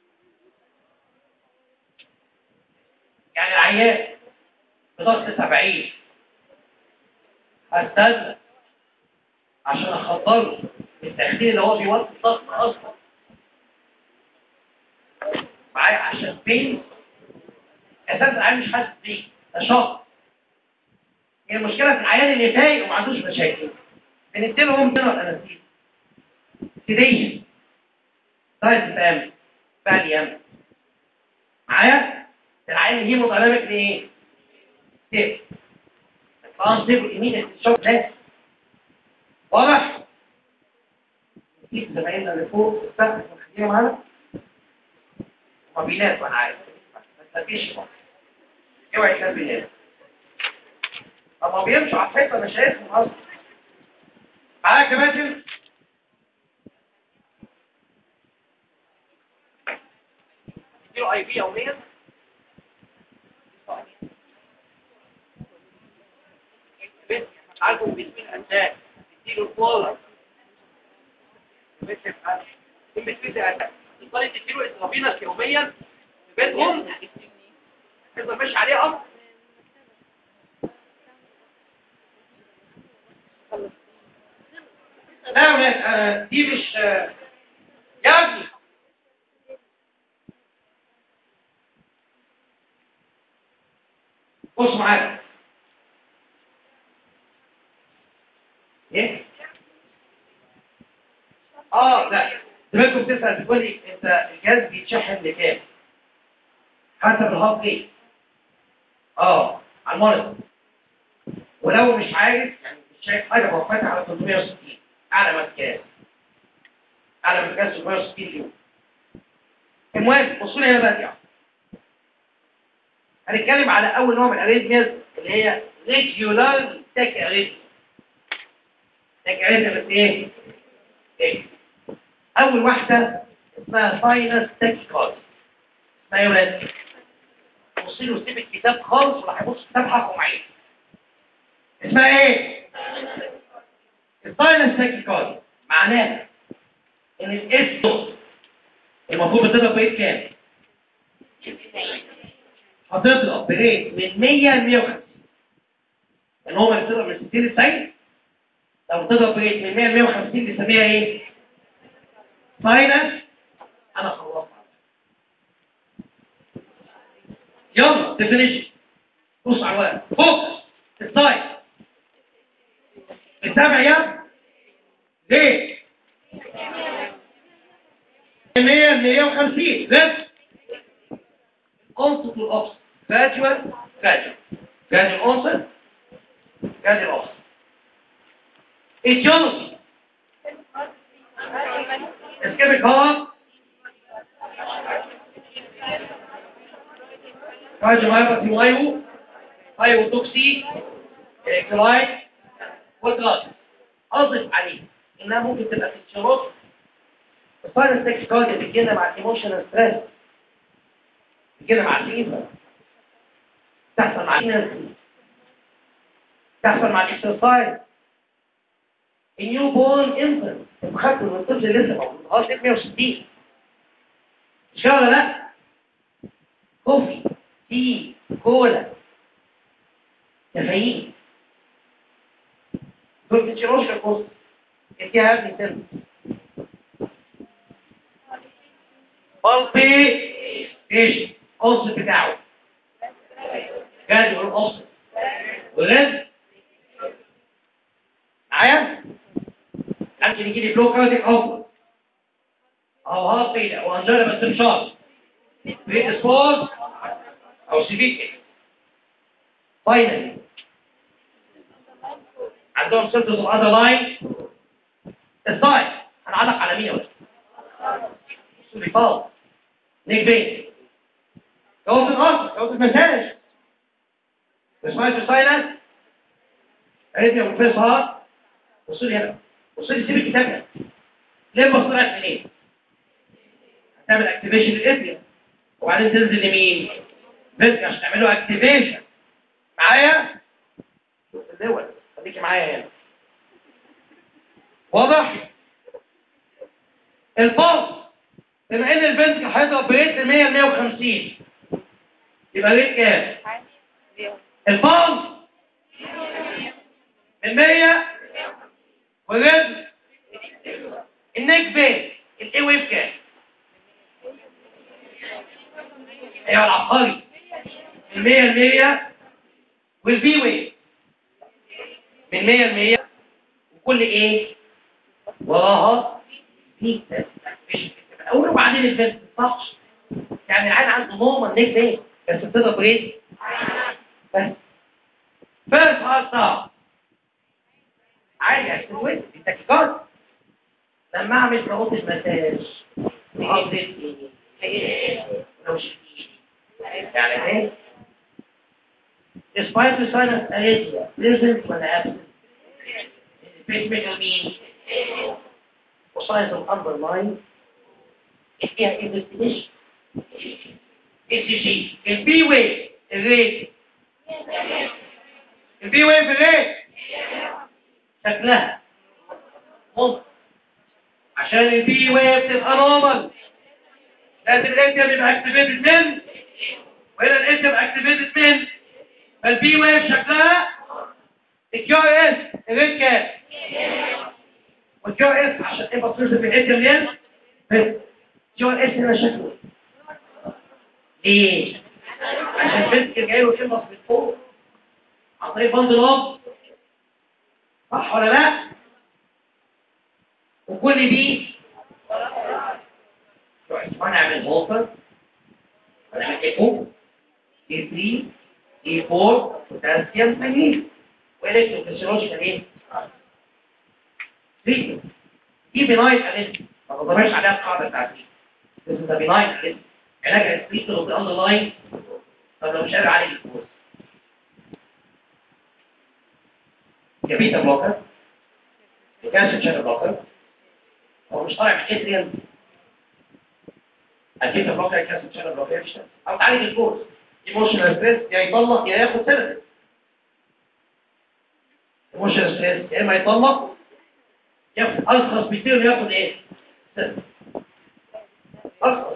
يعني العيان بضغط 70 هستنى عشان اخطره بالتخدير اللي هو بيوطي الضغط اصلا معايا عشان فين اساس العيان مش حاسس بيه ده شخص هي المشكله في العيان اللي فايق وما عندوش مشاكل بنديلهم دواء انستيزيا سيديشن دايزيبام فاليام معايا العيان الهيمودايناميك ايه ستيب طبعا ستيب ايميديت الشوك ده واضح نجيب زمايلنا اللي فوق السقف ونخليهم معانا موبيلات وانا عارف ما تلاقيش اوعي تلبي طب ما بيمشوا على الحته مش شايفهم اصلا معاك يا ماجد اديله اي بي يوميا بس عارفه بيسمين انتاج اديله الكولا بس يبقى بيسمين انتاج تقدري تديله اسرابينس يوميا في بيتهم تقدر ماشي عليه اصلا لا دي مش يا ابني بص معايا ايه لا دلوقتي بتسال تقول لي انت الجهاز بيتشحن لكام حسب الهارت ريت على المونيتور ولو مش عارف يعني مش شايف حاجه موقفه على 360 اعلى ما كان اعلى ما كان 760 يوم المهم بصوا لي هنا بقى يعني هنتكلم على اول نوع من الاريثمياز اللي هي ريجولار تاك اريثميا تاك اريثميا ايه اول واحده اسمها ساينس تاكيكارد اسمها ايه يا ولاد بصي له سيب الكتاب خالص وراح يبص كتاب حقه معايا اسمها ايه الساينس تاكيكارد معناها ان الاس المفروض بتضرب بريت كام هتضرب بريت من 100 ل 150 ان هو بيضرب من 60 ل 90 لو تضرب ريت من 100 ل 150 بنسميها ايه؟ ساينس. انا خلصت. يلا ديفينيشن. بص على الورق فوكس السايد السبع يا ليه 100 150 لف onset والاوفست gradual onset gradual offset etiology ischemic heart cardiomyopathy مايوتوكسي الكترولايت والدراج. اضف عليه انها ممكن تبقى في الشروط الساينس تكس كارد بتجينا مع الايموشنال ستريس، بتجينا مع الفيفر، تحصل مع الانرجي، تحصل مع الاكسرسايز. النيو بورن انفنت المخدر من الطفل لسه موجود لغايه 160 مش كده ولا لا؟ كوفي تي كولا كافيين دول بتشيلوش الكوست اديها يا ابني سن مالتي ايش القص بتاعه جاي القص ولازم معايا ممكن يجي لي بلوك كارديك اوفر او هارت فيلر او انجينا بس مش شرط بريد سبورت او سيفيك. فاينلي عندهم سيمبتومز اوف اذر لاين السايد. هنعلق على مين يا ولد؟ الصليبات نيك بين جوز الارض جوز المساج اسمها الساينس عرفت يا بروفيسور. بص لي هنا بص لي سيب الكتاب هنا ليه طلعت منين؟ هتعمل اكتيفيشن للابيا وبعدين تنزل لمين؟ بس عشان تعملوا اكتيفيشن معايا؟ شوف الدول خليكي معايا هنا واضح؟ البلس بما ان البنت هيضرب بريت 100 ل 150 يبقى ريت كام؟ البلس من 100 والريتم النيك بين الاي ويف كام؟ ايوه العبقري من 100 ل 100 والبي ويف من 100 ل 100 وكل ايه وراها في مش الاول وبعدين البنت صح. يعني العين عنده نورمال نيك بين بس بتضرب ريت بس فيرست هارت عادي هتسوي التكيكات لما اعمل صوت المساج وهضرب لو شفتي يعني ايه despite the sinus anesthesia present ولا absent البيسميكر مين وساينس الاندرلاين فيها انفستيجيشن السي جي البي ويف الريت البي ويف الريت شكلها ممكن عشان البي ويف تبقى نورمال لازم الانتيم يبقى اكتيفيتد من وهنا الانتيم اكتيفيتد من فالبي ويف شكلها الكيو اس الريت كام والكيو اس عشان تبقى تصير في الانتيم لين الكيو اس هنا شكله ايه عشان البنت جاي له كلمه من فوق عن طريق بند لاب صح ولا لا وكل دي هنعمل هوفر هنعمل ايكو دي 3 دي 4 بوتاسيوم ثاني والكتروفيسيولوجيكال ايه دي بنايت انيميا ما تضربش عليها القاعده بتاعتي بس ده بنايت انيميا علاج السبيكر اوف ذا اندرلاين. طب لو مش قادر عليه الكورس يا بيتا بلوكر كالسيوم شانل بلوكر هو مش طالع من اتريال البيتا بلوكر كالسيوم شانل بلوكر او تعالج الكورس ايموشنال ستريس يا يطلق يا ياخد سيرفيس ايموشنال ستريس يا اما يطلق ياخد ارخص بكتير ياخد ايه سيرفيس ارخص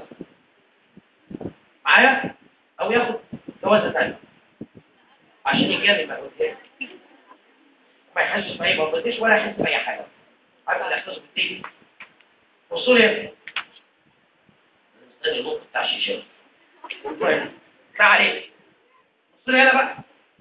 معايا او ياخد جوازه ثانيه عشان يجانب ما يحسش باي بلطيش ولا يحس باي حاجه. عارف الاحساس بالدين. بصوا لي هنا. استنى النقطه بتاع الشيشه. طيب ما عليك. بصوا لي هنا بقى.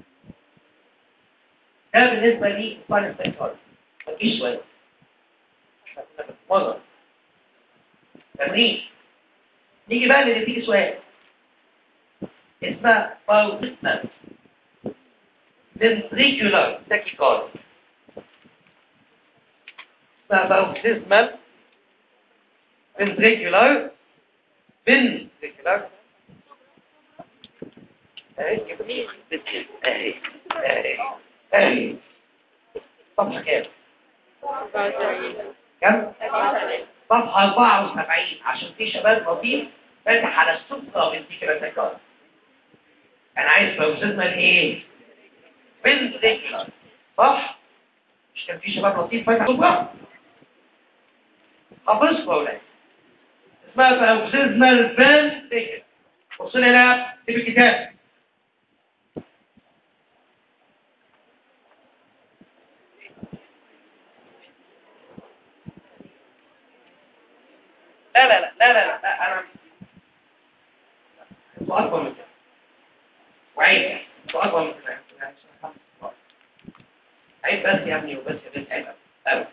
ده بالنسبه لي فاينل سايكولوجي. مفيش سؤال. احنا كنا بنتمرن. تمرين. نيجي بقى اللي تيجي سؤال. اسمها باروتيزمال ventricular tachycardia. اسمها باروتيزمال ventricular اهي صفحة كام؟ كم؟ صفحة 74 عشان في شباب لطيف فاتح على السفرة ventricular tachycardia. انا عايز باروتيزمال ايه؟ ventricular صح؟ مش كان في شباب لطيف فاتح سفرة؟ حافظكم يا ولاد. اسمها باروتيزمال ventricular. بصوا لي هنا في الكتاب. لا انا انتوا اكبر من كده وعيب انتوا اكبر من كده عيب بس يا ابني وبس يا بنت عيب قوي.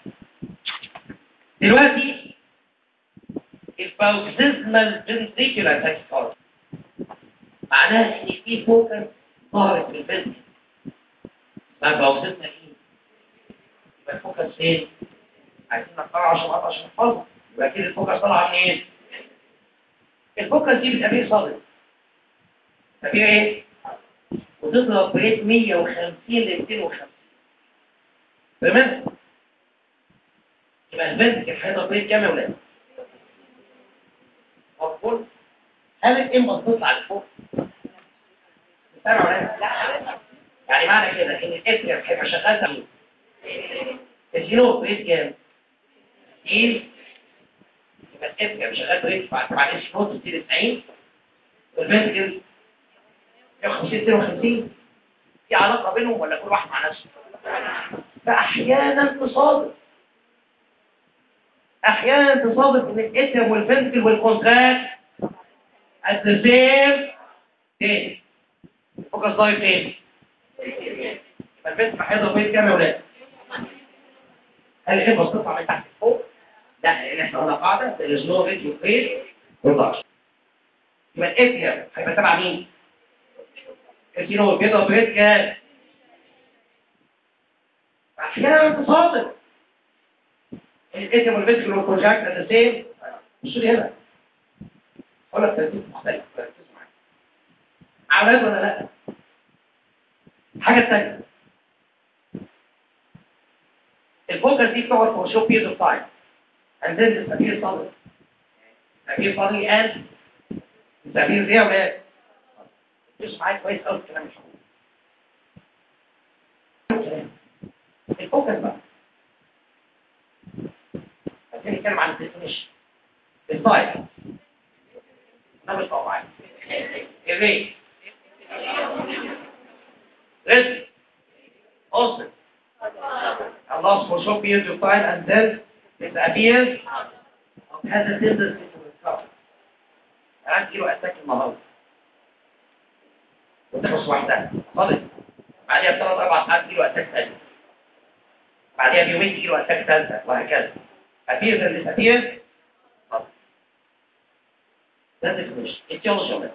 دلوقتي الباروكسيزمال فنتريكولار تاكيكارديا معناها ان في فوكس ظهرت في الفنتريكل. ما باروكسيزمال ايه؟ يبقى الفوكس فين؟ عايزين نقرا عشان نحفظها. يبقى اكيد الفوكس طالعه منين؟ الفوكس دي بتبقى صادق. تبقى ايه؟ وتضرب بريت 150 ل 250. تمام؟ يبقى الفنتريكل هيضرب بريت كام يا ولاد؟ مفهوم؟ هل الانبض تطلع لفوق؟ سامع ولا لا؟ يعني معنى كده ان الاتريم هيبقى شغال تمام. الجينو بريت كام؟ ايه؟ يبقى الاتريم شغال بريت بعد الشنوط 90 والفنتريكل 150 250. في علاقه بينهم ولا كل واحد مع نفسه؟ فاحيانا تصادف ان الاتريم والفنتريكل والكونتراكت at the same time. الفوكس ضايف ايه؟ يبقى البنت هيضرب بيت كام يا ولاد؟ هل الانبس تطلع من تحت لفوق؟ لا، لان احنا قلنا قاعده السلو ريت والبريد والضغط. يبقى الاتريم هيبقى تبع مين؟ الكيلو بيضرب بريد كام؟ احيانا تصادف الاتريم والفنتريكل والكونتراكت at the same. بصوا لي هنا اقول لك ترتيب مختلف. عملت ولا لا؟ الحاجه الثانيه الفوكس دي بتقعد for short period of time and then disappear suddenly. disappear suddenly and disappear ايه يا ولاد؟ مش معايا كويس قوي الكلام مش هقول. الفوكس بقى عشان نتكلم عن الديفينيشن. السايز ده مش طبيعي. الريت ريت اوصل allows for short periods of time and then disappears or has a tendency to recover. الآن تجيله أتاك النهارده وتخلص واحدة خالص. بعدها ب3 4 ساعات تجيله أتاك ثاني. بعدها بيومين تجيله أتاك ثالثة وهكذا. appears and disappears. ده definition. etiology of it.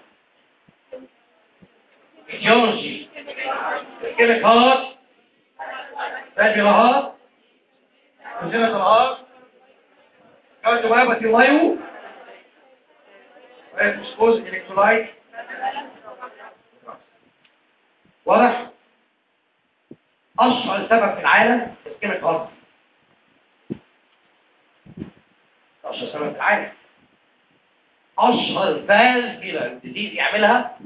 etiology. chemical heart. regular heart. congenital heart. cardiomyopathy live. expose electrolyte. واضح؟ أشهر سبب في العالم الكيميك هارت. أشهر سبب في العالم. أشهر فالفيولار ديزيز يعملها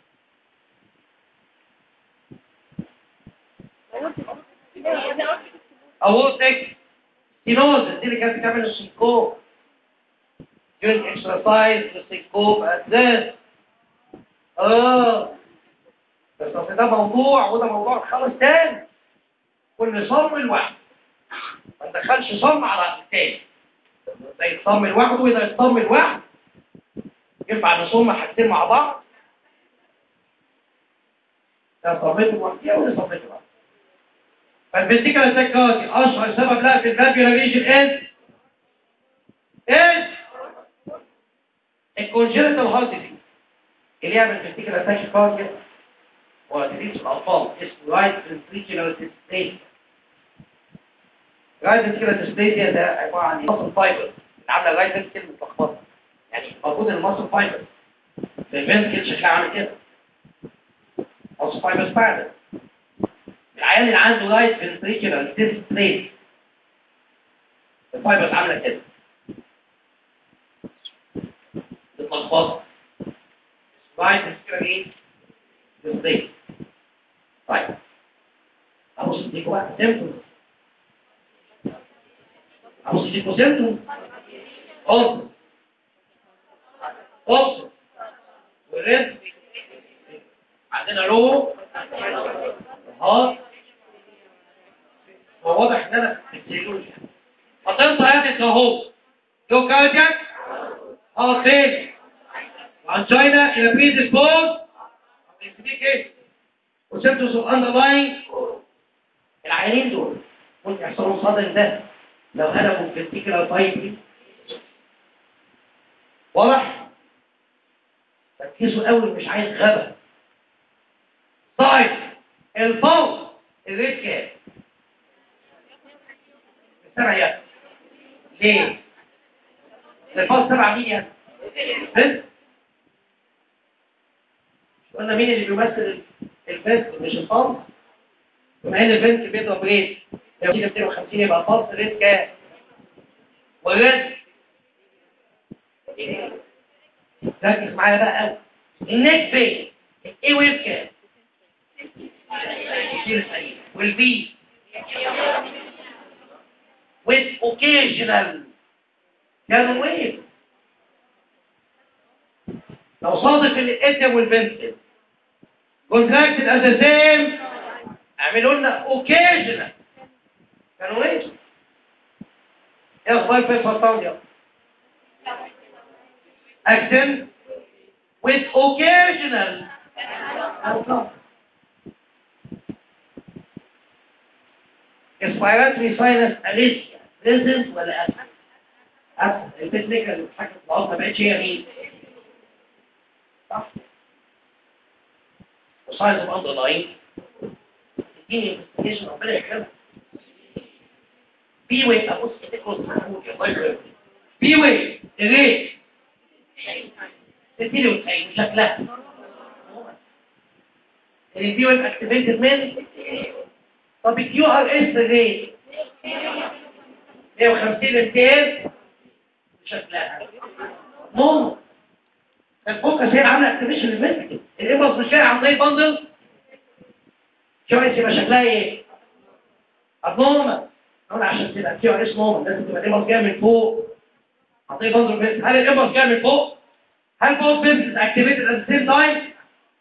أورتيك ستينوزس دي اللي كانت بتعمل السينكوب. during exercise السينكوب أساس. بس ده موضوع وده موضوع خالص تاني. كل صم لوحده، ما تدخلش صم على الثاني. ده يتصم لوحده وده يتصم لوحده. ينفع نصم حاجتين مع بعض؟ ده صمته لوحدها وده صمته لوحدها. فالفنتيكال تاكيكاردي اشهر سبب لها في الفالفيولار ريجن ايه الكونجنتال هارت ديزيز اللي يعمل فنتيكال تاكيكاردي وديزيز في الاطفال اسمه رايت فنتريكولار ديستيشن. رايت فنتريكولار ديستيشن ده عباره عن ماسل فايبر اللي عامله رايت فنتريكل متلخبطه، يعني موجود الماسل فايبر في الفنتريكل شكلها عامل كده ماسل فايبر سبايرال. العيان اللي عنده رايت فنتريكولار ديستيشن الفايبرز عامله كده متلخبطه. رايت فنتريكولار ايه؟ ديستيشن. طيب ابص اديكوا بقى سيمبتوم. ابص اديكوا سيمبتوم. قص ورد عندنا لو ها. هو واضح ان انا في الفسيولوجيا هتنطق هاتف اهو لو كاردياك فين انجينا الى بريديسبوز بنسميه ايه وسيمبتومز اوف اندرلاين. العيانين دول ممكن يحصلوا صدر ده لو قلبوا في الفكره طيب. واضح؟ ركزوا قوي مش عايز غبا. طيب الفوز الريت كام؟ السبع يا ليه؟ الفوز 7 مين يا بس؟ قلنا مين اللي بيمثل البنت مش الفوز؟ بما ان البنت بيضرب ريت لو تيجي 250 يبقى الفوز ريت كام؟ والريت ركز معايا بقى قوي. النيك بين الاي ويف كام؟ والبي with occasional كانوا ويف. لو صادف الاتم والبنسل contracted at the same اعملوا لنا occasional كانوا ويف. يا اخبار في الفطاوة يا action with occasional respiratory sinus alisia present ولا absent؟ البيتنيكا اللي بتحكم في العظمة بقتش هي مين؟ صح؟ وساينس اوف اندرلاين تديني انفستيجيشن ربنا يكرمك. بي وي ابص تكروس محمود الله يكرمك. بي وي الريت تديني وتعين شكلها البي وي اكتيفيتد من. طب الكيو ار اس الريت 150 200 شكلها نور. الفوكس هي عامله اكتيفيشن للمنتج الابرص مش جاي عن طريق بندل كويس يبقى شكلها ايه؟ ابنورمال. نقول عشان تبقى كيو ار اس نورمال لازم تبقى الابرص جايه من فوق عن طريق بندل. هل الابرص جايه من فوق؟ هل فوق بيزنس اكتيفيتد ات ذا سيم تايم؟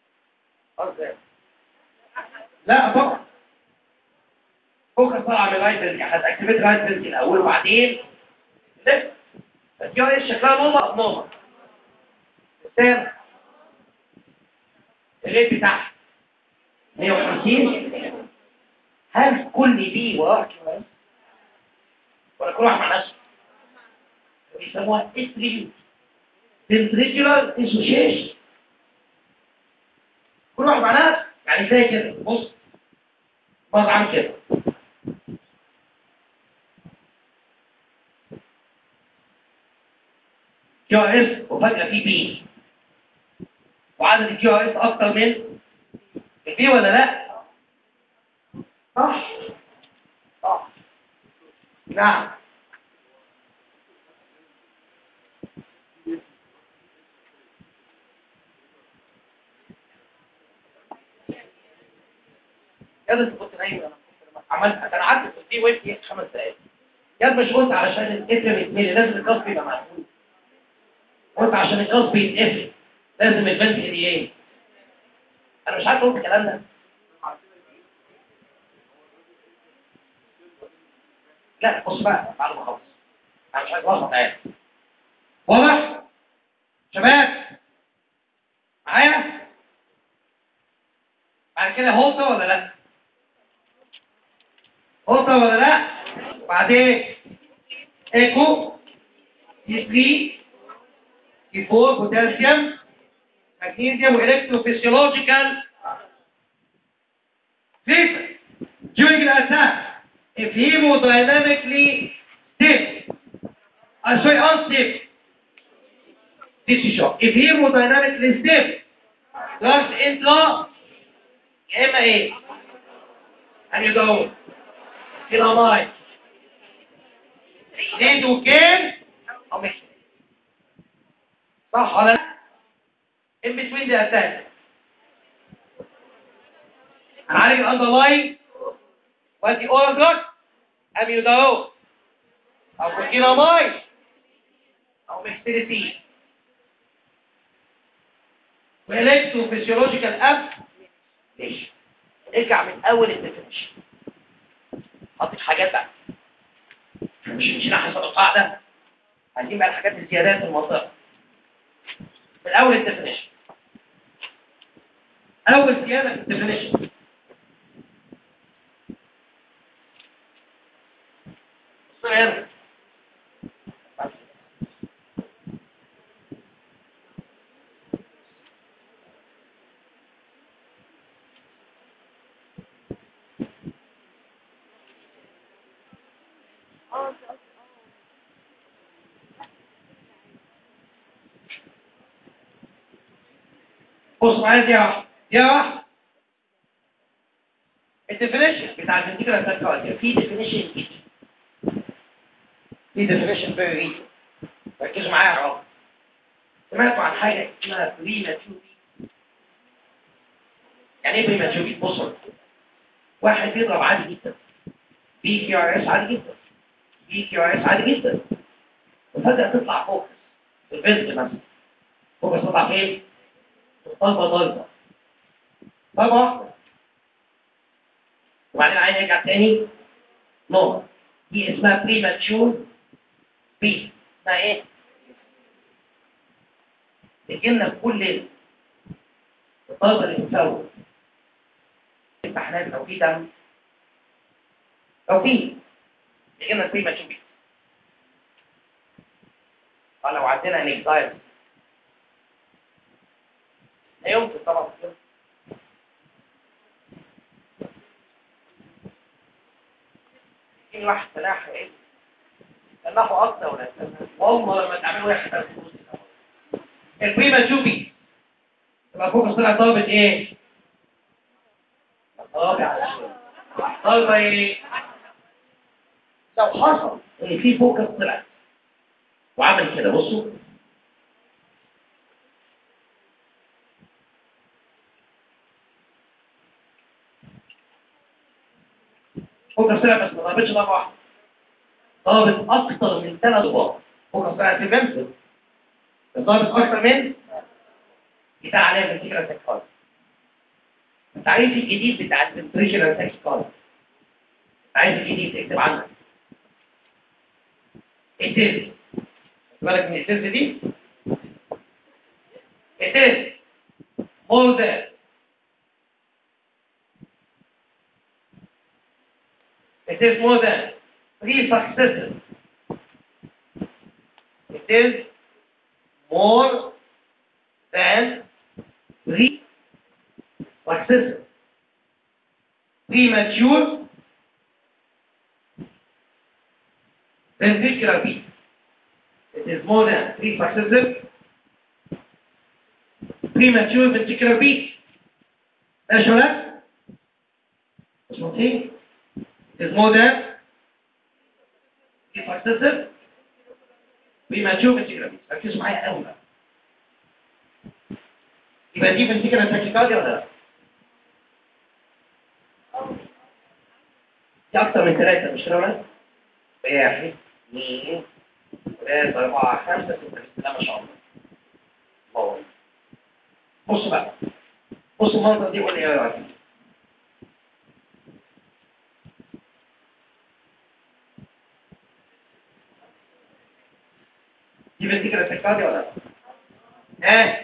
لا طبعا. فوكس طالعه من رايت بيزنس هتاكتيفيت رايت بيزنس الاول وبعدين ده الكيو ار اس شكلها نورمال ابنورمال. الثاني الريت بتاعها 150. هل كل دي وراه كمان ولا كل واحد مع نفسه؟ بيسموها اتريبيوت ventricular association. كل واحد مع نفسه يعني زي كده. بص بص عامل كده كيو ار اس وفجأة في بي وعدد الكيو ار اس اكتر من البي ولا لا؟ صح صح نعم. يا ده كنت نايم انا عملت انا قعدت في البي ويف 5 دقايق يا مش قلت علشان الاتر يتملي لازم القص يبقى مقفول. قلت عشان القص يتقفل لازم البنت دي ايه؟ انا مش عارف اقول الكلام ده. لا بص بقى بعد ما اخلص انا مش عايز اوصل معايا. واضح شباب معايا؟ بعد كده هوطه ولا لا؟ هوطه ولا لا؟ وبعدين ايكو دي 3 دي 4 بوتاسيوم مغنيسيوم والكتروفيسيولوجيكال treatment during the attack if hemodynamically stiff sorry unstiff tissue shock if hemodynamically stiff drugs intra يا اما ايه هنيدول كيلامايد ليدوكين او مش صح ولا لا in between the attack هنعالج الاندرلاين وادي اورال دراج اميوداول او كيلامايد او ميكستيريتين والكتروفيسيولوجيكال اب ليش ارجع من اول الديفينيشن حطيت حاجات بقى مش حسب القاعده عايزين بقى الحاجات الزيادات في المنطقه من اول الديفينيشن اول زياده في الديفينيشن صغير بص معايا يا واحد الديفينيشن بتاع الفنتيكولار سايكولوجي في ديفينيشن جديد في ديفينيشن فيري جديد ركزوا معايا يا رب سمعتوا عن حاجه اسمها بريماتوري يعني ايه بريماتوري؟ بصوا واحد بيضرب عادي جدا بي كيو ار اس عادي جدا بي كيو ار اس عادي جدا وفجاه تطلع فوكس في البنت مثلا فوكس تطلع فين؟ طلبه ضربه واحده وبعدين عايز يرجع تاني نور دي اسمها بريماتشور بي اسمها ايه؟ بتجيلنا في كل ليله الطلبه اللي بتسوي امتحانات لو في دم لو في بتجيلنا بريماتشور بي لو عندنا انكزايتي لا يمكن طبعا في واحد فلاح ايه فلاحه اكتر ولا والله لما تعملوا واحد البريما جوبي يبقى فوق طلع طلبة ايه طلبة ايه لو حصل ان في فوكس طلع وعمل كده بصوا فوكس طلع بس ما ضربتش ضربة واحدة ضربت اكتر من 3 ضربات فوكس طلع في بنسل ضربت اكتر من بتاع عليها الفكرة التكفار التعريف الجديد بتاع التمبريتشر التكفار التعريف الجديد اكتب عنه التز بالك من التز دي التز more than it is more than 3 successive it is more than 3 successive premature ventricular beat it is more than 3 successive premature ventricular beat ده شباب مش مطيع is more than 3 successive premature ventricular beat ركزوا معايا قوي بقى يبقى دي ventricular tachycardia ولا لا؟ دي أكتر من 3 مش كده ولا؟ 1 2 3 4 5 6 لا ما شاء الله بصوا بقى بصوا المنظر دي قول لي ايه رايك فنتيكولا تكارديا ولا لا؟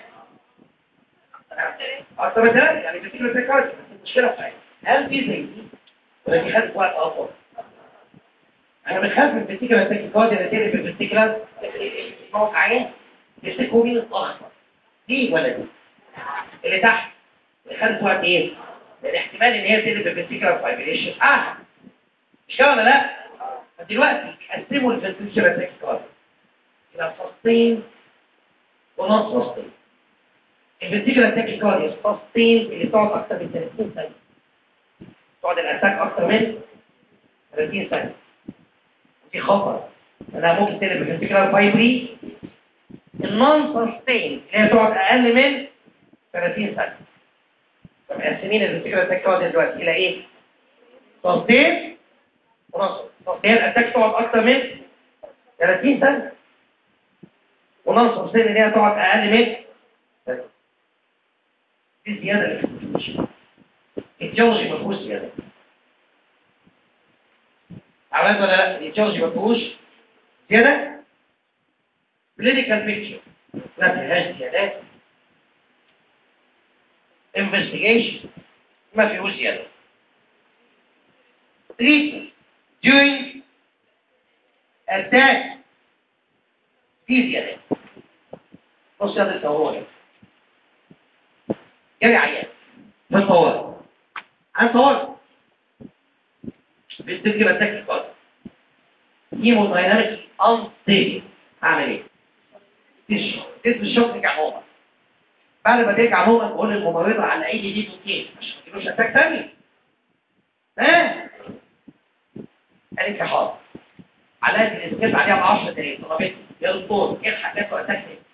اكتر من ثلاثة يعني فنتيكولا تكارديا. المشكله في حاجه، هل في زي دي ولا دي خدت وقت اطول؟ انا بخاف من فنتيكولا تكارديا نتيجه في الفنتيكولا موقعين يمسكوا مين الاخطر، دي ولا دي؟ اللي تحت اللي خدت وقت ايه؟ الاحتمال ان هي تقلب الفنتيكولا فايبريشن مش كده ولا لا؟ دلوقتي قسموا الفنتيكولا تكارديا الى فصين ونص فصين. الفنتيكولا تاكيكارديا فصين اللي بتقعد اكتر من 30 ثانيه، تقعد الاتاك اكتر من 30 ثانيه، ودي خطر لانها ممكن تقلب الفنتيكولا فايبري. النون سستين اللي هي تقعد اقل من 30 ثانيه. فمقسمين الفنتيكولا تاكيكارديا دلوقتي الى ايه؟ فصين ونص. فصين الاتاك تقعد اكتر من 30 ثانيه، ونون سستين اللي هي تقعد اقل من 30. دي زياده للفنتيكولا. الجيولوجي ما فيهوش زياده. عملت ولا لا؟ الجيولوجي ما فيهوش زياده. كلينيكال بيكتشر ما فيهاش زيادات. انفستيجيشن ما فيهوش زياده. تريتمنت during attack في زياده. بص يا ده الطوارئ جري عيان في الطوارئ عن طوارئ بتجيب اتاك القلب هيمودايناميك انستيبل. اعمل ايه؟ تدي الشوك ترجع نومه. بعد ما ترجع نومه تقول للممرضه على اي دي اوكي عشان ما تجيبوش اتاك تاني. قالت لي حاضر. علقت الاسكيب عليها ب 10 دقايق. طلبت يا دكتور الحق جات له اتاك تاني.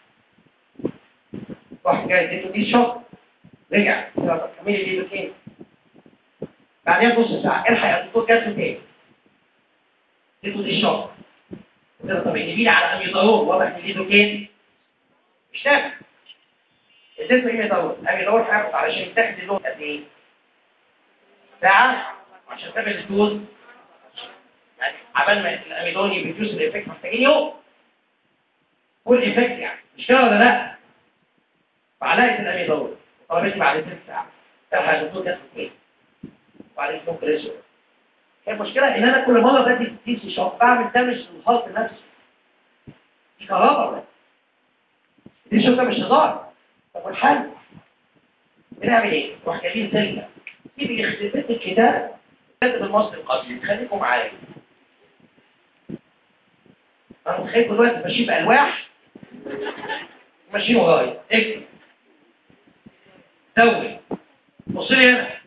راح جاي اديته دي شوك رجع. طب كملي دي اوكي. بعدين نص ساعه الحق يا دكتور جات له تاني. اديته دي شوك. قلت له طب اجيبي لي على اميدارون. واضح ان دي اوكي مش نافع. اديته ايه يدور؟ اميدارون هياخد علشان تاخد اللون قد ايه؟ ساعه عشان تعمل الدوز. يعني عبال ما الاميدون يبريديوس الايفكت محتاجين يوم. كل ايفكت يعني مش كده ولا لا؟ فعلاقه الاميدون طلبت بعد 6 ساعات. تلحق الدكتور جات ايه؟ وبعدين ممكن يسوق. هي المشكله ان انا كل مره بدي تيسي شوك بعمل دامج للخلط نفسه. دي كهرباء. دي شوكه مش هزار. طب والحل؟ بنعمل ايه؟ نروح جايبين سلكه تيجي يخرب الكتاب كاتب المصري القديم. خليكم معايا. انا متخيل دلوقتي ماشيين بالواح ماشيين ورايا. اكتب سوي. بص لي هنا. ايه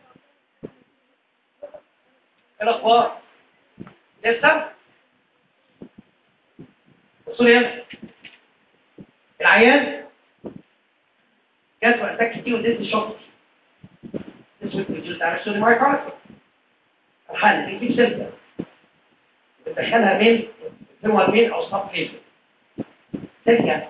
الاخبار؟ لسه؟ بص لي هنا. العيان جات له اتاك كتير وديت الشوك. اسود بيجوز على السوري مايكروفون. الحل بيجيب سلكه بتدخلها من هو مين او صف ليزر. سلكه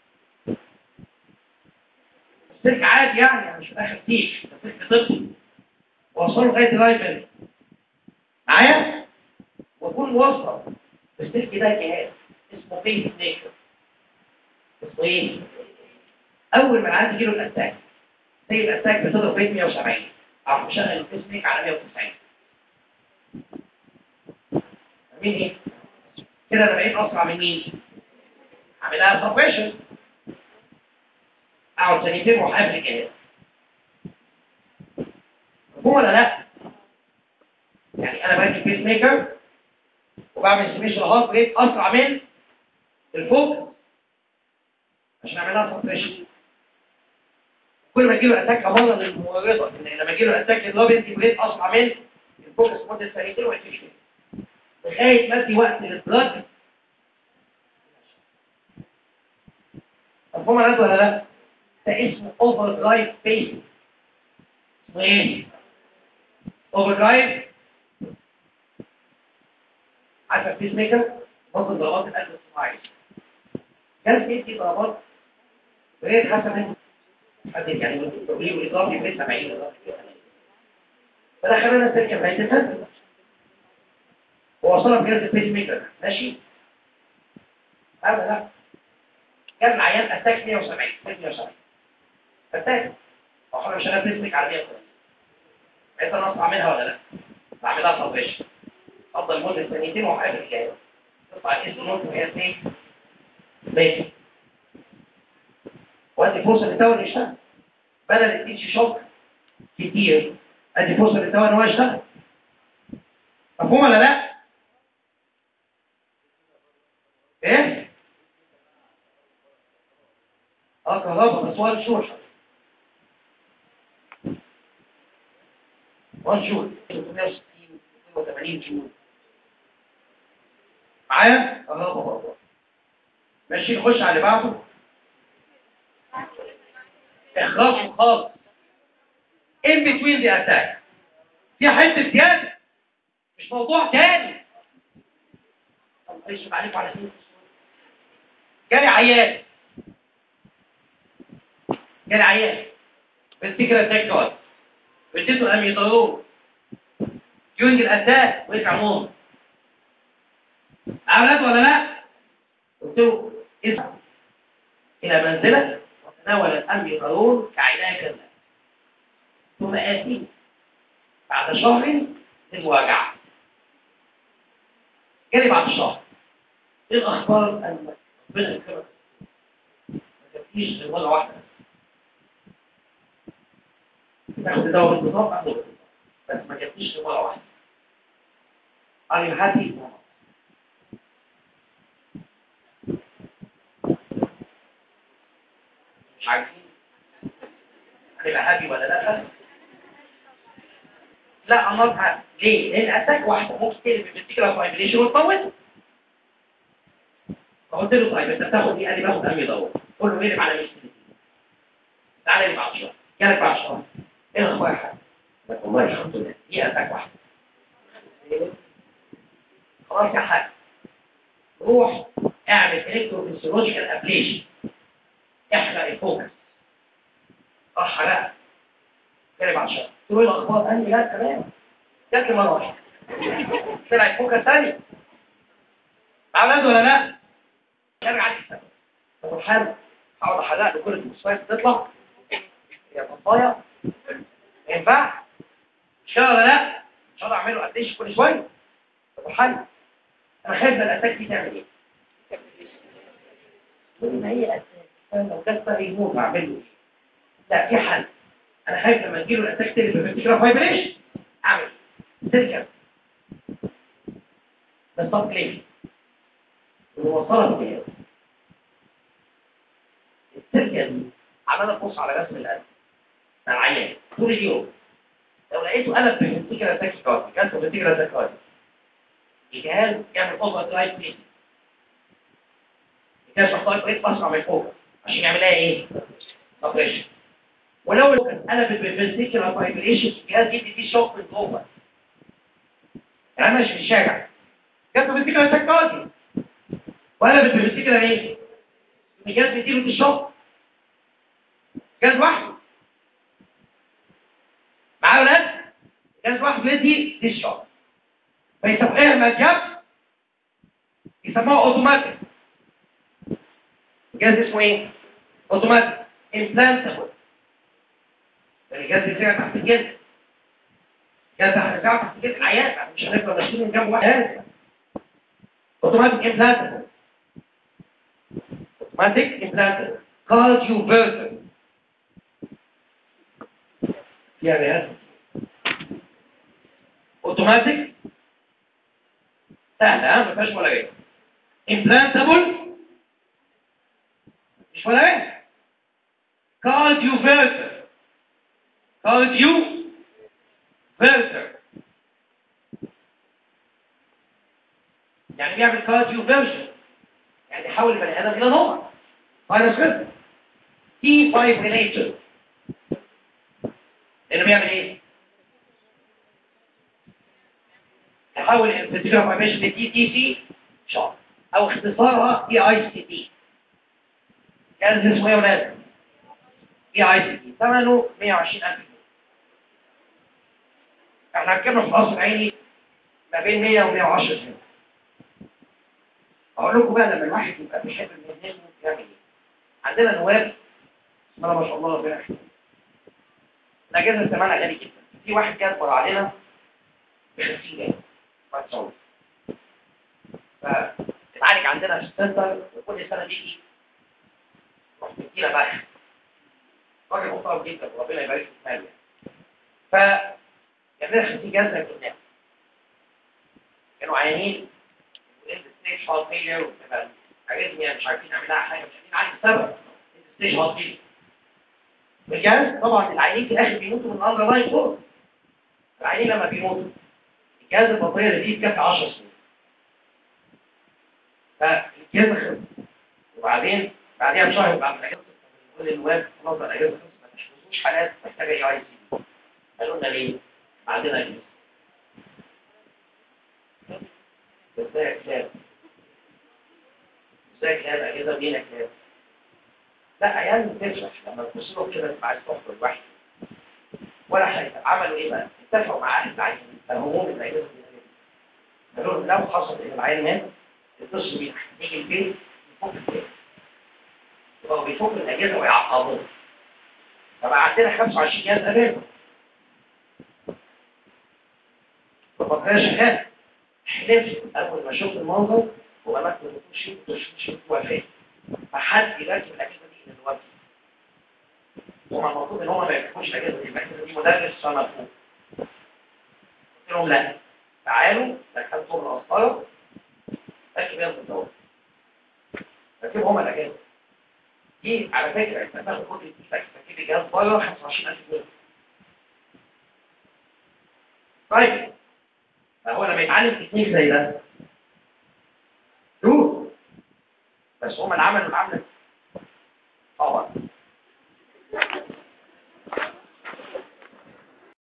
السلك عادي يعني مش داخل فيه سلك طفل وصله لغايه الرايفل معايا واكون موصل السلك ده جهاز اسمه بيس ميكر. اسمه ايه؟ اول ما العيان تجيله الاتاك زي الاتاك بتضرب ريت 170 او مشغل البيس ميكر على 190. مين ايه؟ كده انا بقيت اسرع من مين؟ عاملها سبريشن. اقعد ثانيتين وحافل الجهاز. مفهوم ولا لا؟ يعني انا باجي بيس ميكر وبعمل سميشن هارت ريت اسرع من الفوق عشان اعملها سبريشن. كل ما يجيله اتاك امر للممرضه ان لما يجيله اتاك اللي هو بيدي ريت اسرع من الفوق مده ثانيتين وهتمشي لغايه ما ادي وقت للبلد. مفهوم ولا لا؟ ده اسمه اوفر درايف بيس. اسمه ايه؟ اوفر درايف. عارف البيس ميكر ممكن ضربات القلب الصناعي كان بيدي ضربات ريت حسب حد يعني التقليل والاضافي بريت 70 فده خلينا السلكه بتاعتها ووصلها بجهاز البيس ميكر. ماشي؟ هذا لا كان العيان اتاك 170 اتاك. هو احنا مش هنبنسك على 100 انت نص اعملها ولا لا؟ بعملها صبريش افضل مده ثانيتين وحاجه الجايه تطلع اسم نص وهي اثنين ماشي وادي فرصه للدواء يشتغل بدل التيتش شوك كتير. ادي فرصه للدواء ان هو يشتغل. مفهوم ولا لا؟ ايه؟ كهرباء بس 1 شور 1 شور 360 82 شور معايا؟ كهرباء برضه. ماشي نخش على اللي بعده. اخراجه خالص in between the attack في حته زياده مش موضوع تاني. طب ايش عليكم على ايه؟ جالي عيان بالفكره التكتيكال اديته اميطالون يونج الاتاك وقع نوم اولاد ولا لا؟ قلت له اذهب الى منزلك وتناول الاميطالون كعلاج كذا ثم اتي بعد شهر للمراجعه. جالي بعد شهر ايه الاخبار؟ ان ربنا يكرمك ما تبكيش غير مره واحده تاخد دواء بالنظام بس ما جبتيش غير مره واحده. قال لي هاتي مش عارفين هنبقى هابي ولا لا؟ لا امرها ليه؟ لان اتاك واحده ممكن تقلب بالفكره فايبريشن وتموت. فقلت له طيب انت بتاخد ايه؟ قال لي باخد امي دور. قول له اقلب على مين؟ تعالى لي بعد شهر. كانت بعد شهر ايه الاخبار يا حاج؟ والله الحمد لله دي اتاك واحده. خلاص يا حاج روح اعمل الكتروفيسيولوجيكال ابليشن احرق الفوكس. حرقت. كانت بعد شهر. قلت له ايه الاخبار؟ قال لي لا تمام. جات لي مره واحده طلعت فوكس ثاني. عملت ولا لا؟ ارجع لي طب الحال اقعد احرق له كل المصايب تطلع يا بطايا ما ينفعش. مش كده ولا لا؟ مش هقدر اعمله قديش كل شويه. طب الحل انا خايف من الاتاك دي تعمل ايه؟ تقول ما هي اتاك لو جت بقى يموت هعمل له ايه؟ لا في حل. انا خايف لما تجيله الاتاك تاني بالفكره فايبريشن اعمل ترجع بس طب ليه؟ ووصلت بيه التركه دي عماله تبص على رسم القلب مع العيان طول اليوم. لو لقيته قلب بالفكره تاكيكاردي جاته بالفكره تاكيكاردي الجهاز يعمل اوفر درايف بيه. الجهاز محتاج بريد اسرع من فوق عشان يعملها ايه؟ اوبريشن. ولو كان قلبت بالفنتيكولار فايبريشن الجهاز يدي فيه شوك من جوه. يعني ماشي في الشارع جاته بالفكره تاكيكاردي وقلبت بالفكره ايه؟ الجهاز بيديله الشوك. جهاز واحد معاه ولاد جهاز واحد بيدي الشوك. فيسموها مجاب يسموها اوتوماتيك. الجهاز اسمه ايه؟ اوتوماتيك امبلانتابل. الجهاز بيتساعد تحت الجلد. الجهاز هيساعد تحت الجلد العيان مش هنفضل ماشيين من جنب واحد. اوتوماتيك امبلانتابل. اوتوماتيك امبلانتابل كارديو فيرتر. يعني هذا اوتوماتيك سهله ما فيهاش ولا غير. امبلانتابل مش ولا غير. كارديو فيرتر كارديو فيرتر يعني بيعمل كارديو فيرجن يعني يحول البني ادم الى نوع فيروس كده تي فايبريليتور. لانه بيعمل ايه؟ يحول الفيتيكولار فايبريشن لتي تي سي شوك او اختصارها اي اي سي تي. كان اسمه ايه يا ولاد؟ اي اي سي تي. ثمنه 120,000 جنيه. احنا هنكمل في القصر العيني ما بين 100 و 110 جنيه. اقول لكم بقى لما الواحد يبقى بيحب المهنه يعمل ايه؟ عندنا نواب بسم الله ما شاء الله ربنا يحفظهم. الاجازه ثمنها غالي جدا. في واحد كان بره علينا ب 50 جنيه واحد سعودي. فاتعالج عندنا في السنتر وكل سنه بيجي يروح مدينا بقى راجل محترم جدا وربنا يبارك له في ماله. فجاب لنا 50 جنيه قدام. كانوا عيانين واند ستيج هارت فيلير وبتبقى اريثميا مش عارفين نعمل لها حاجه، مش عارفين نعالج السبب. اند ستيج هارت فيلير. الجهاز طبعا العيانين في الاخر بيموتوا من اندر لاين فوق. العيانين لما بيموتوا الجهاز البطاريه اللي دي بتكفي 10 سنين. فالجهاز خلص. وبعدين بعديها بشهر بعد ما خلصت كل الواد خلاص الاجازه خلصت ما تشوفوش حالات محتاجه اي سي. قالوا لنا ليه؟ عندنا اجازه. ازاي كلاب؟ ازاي كلاب اجازه بينا كلاب؟ لا عيال بتفرح لما تبص لهم كده تبقى عايز تحضر لوحده. ولا حاجه عملوا ايه بقى؟ اتفقوا مع اهل العيان الهموم الاجازه دي. قالوا لهم لو حصل ان العيان مات اتصلوا بينا نيجي البيت نفك البيت. يبقوا بيفكوا الاجازه ويعقبوها. فبقى عندنا 25 جهاز اجازه. فبقى شغال. حلفت اول ما شفت المنظر وغلقت الشيء وفاه. فحد يركب الاجازه دي من الوقت. هم المفروض ان هم ما يركبوش الاجازه دي، الاجازه دي مدرس سنه فوق. قلت لهم لا تعالوا دخلتهم الاسطره ركب يلا الدور. ركبوا هم الاجازه. دي على فكره انت تاخد كل ايدك تركب الجهاز بره 25000 جنيه. طيب فهو لما يتعلم تكنيك زي ده شوف بس هم اللي عملوا العمله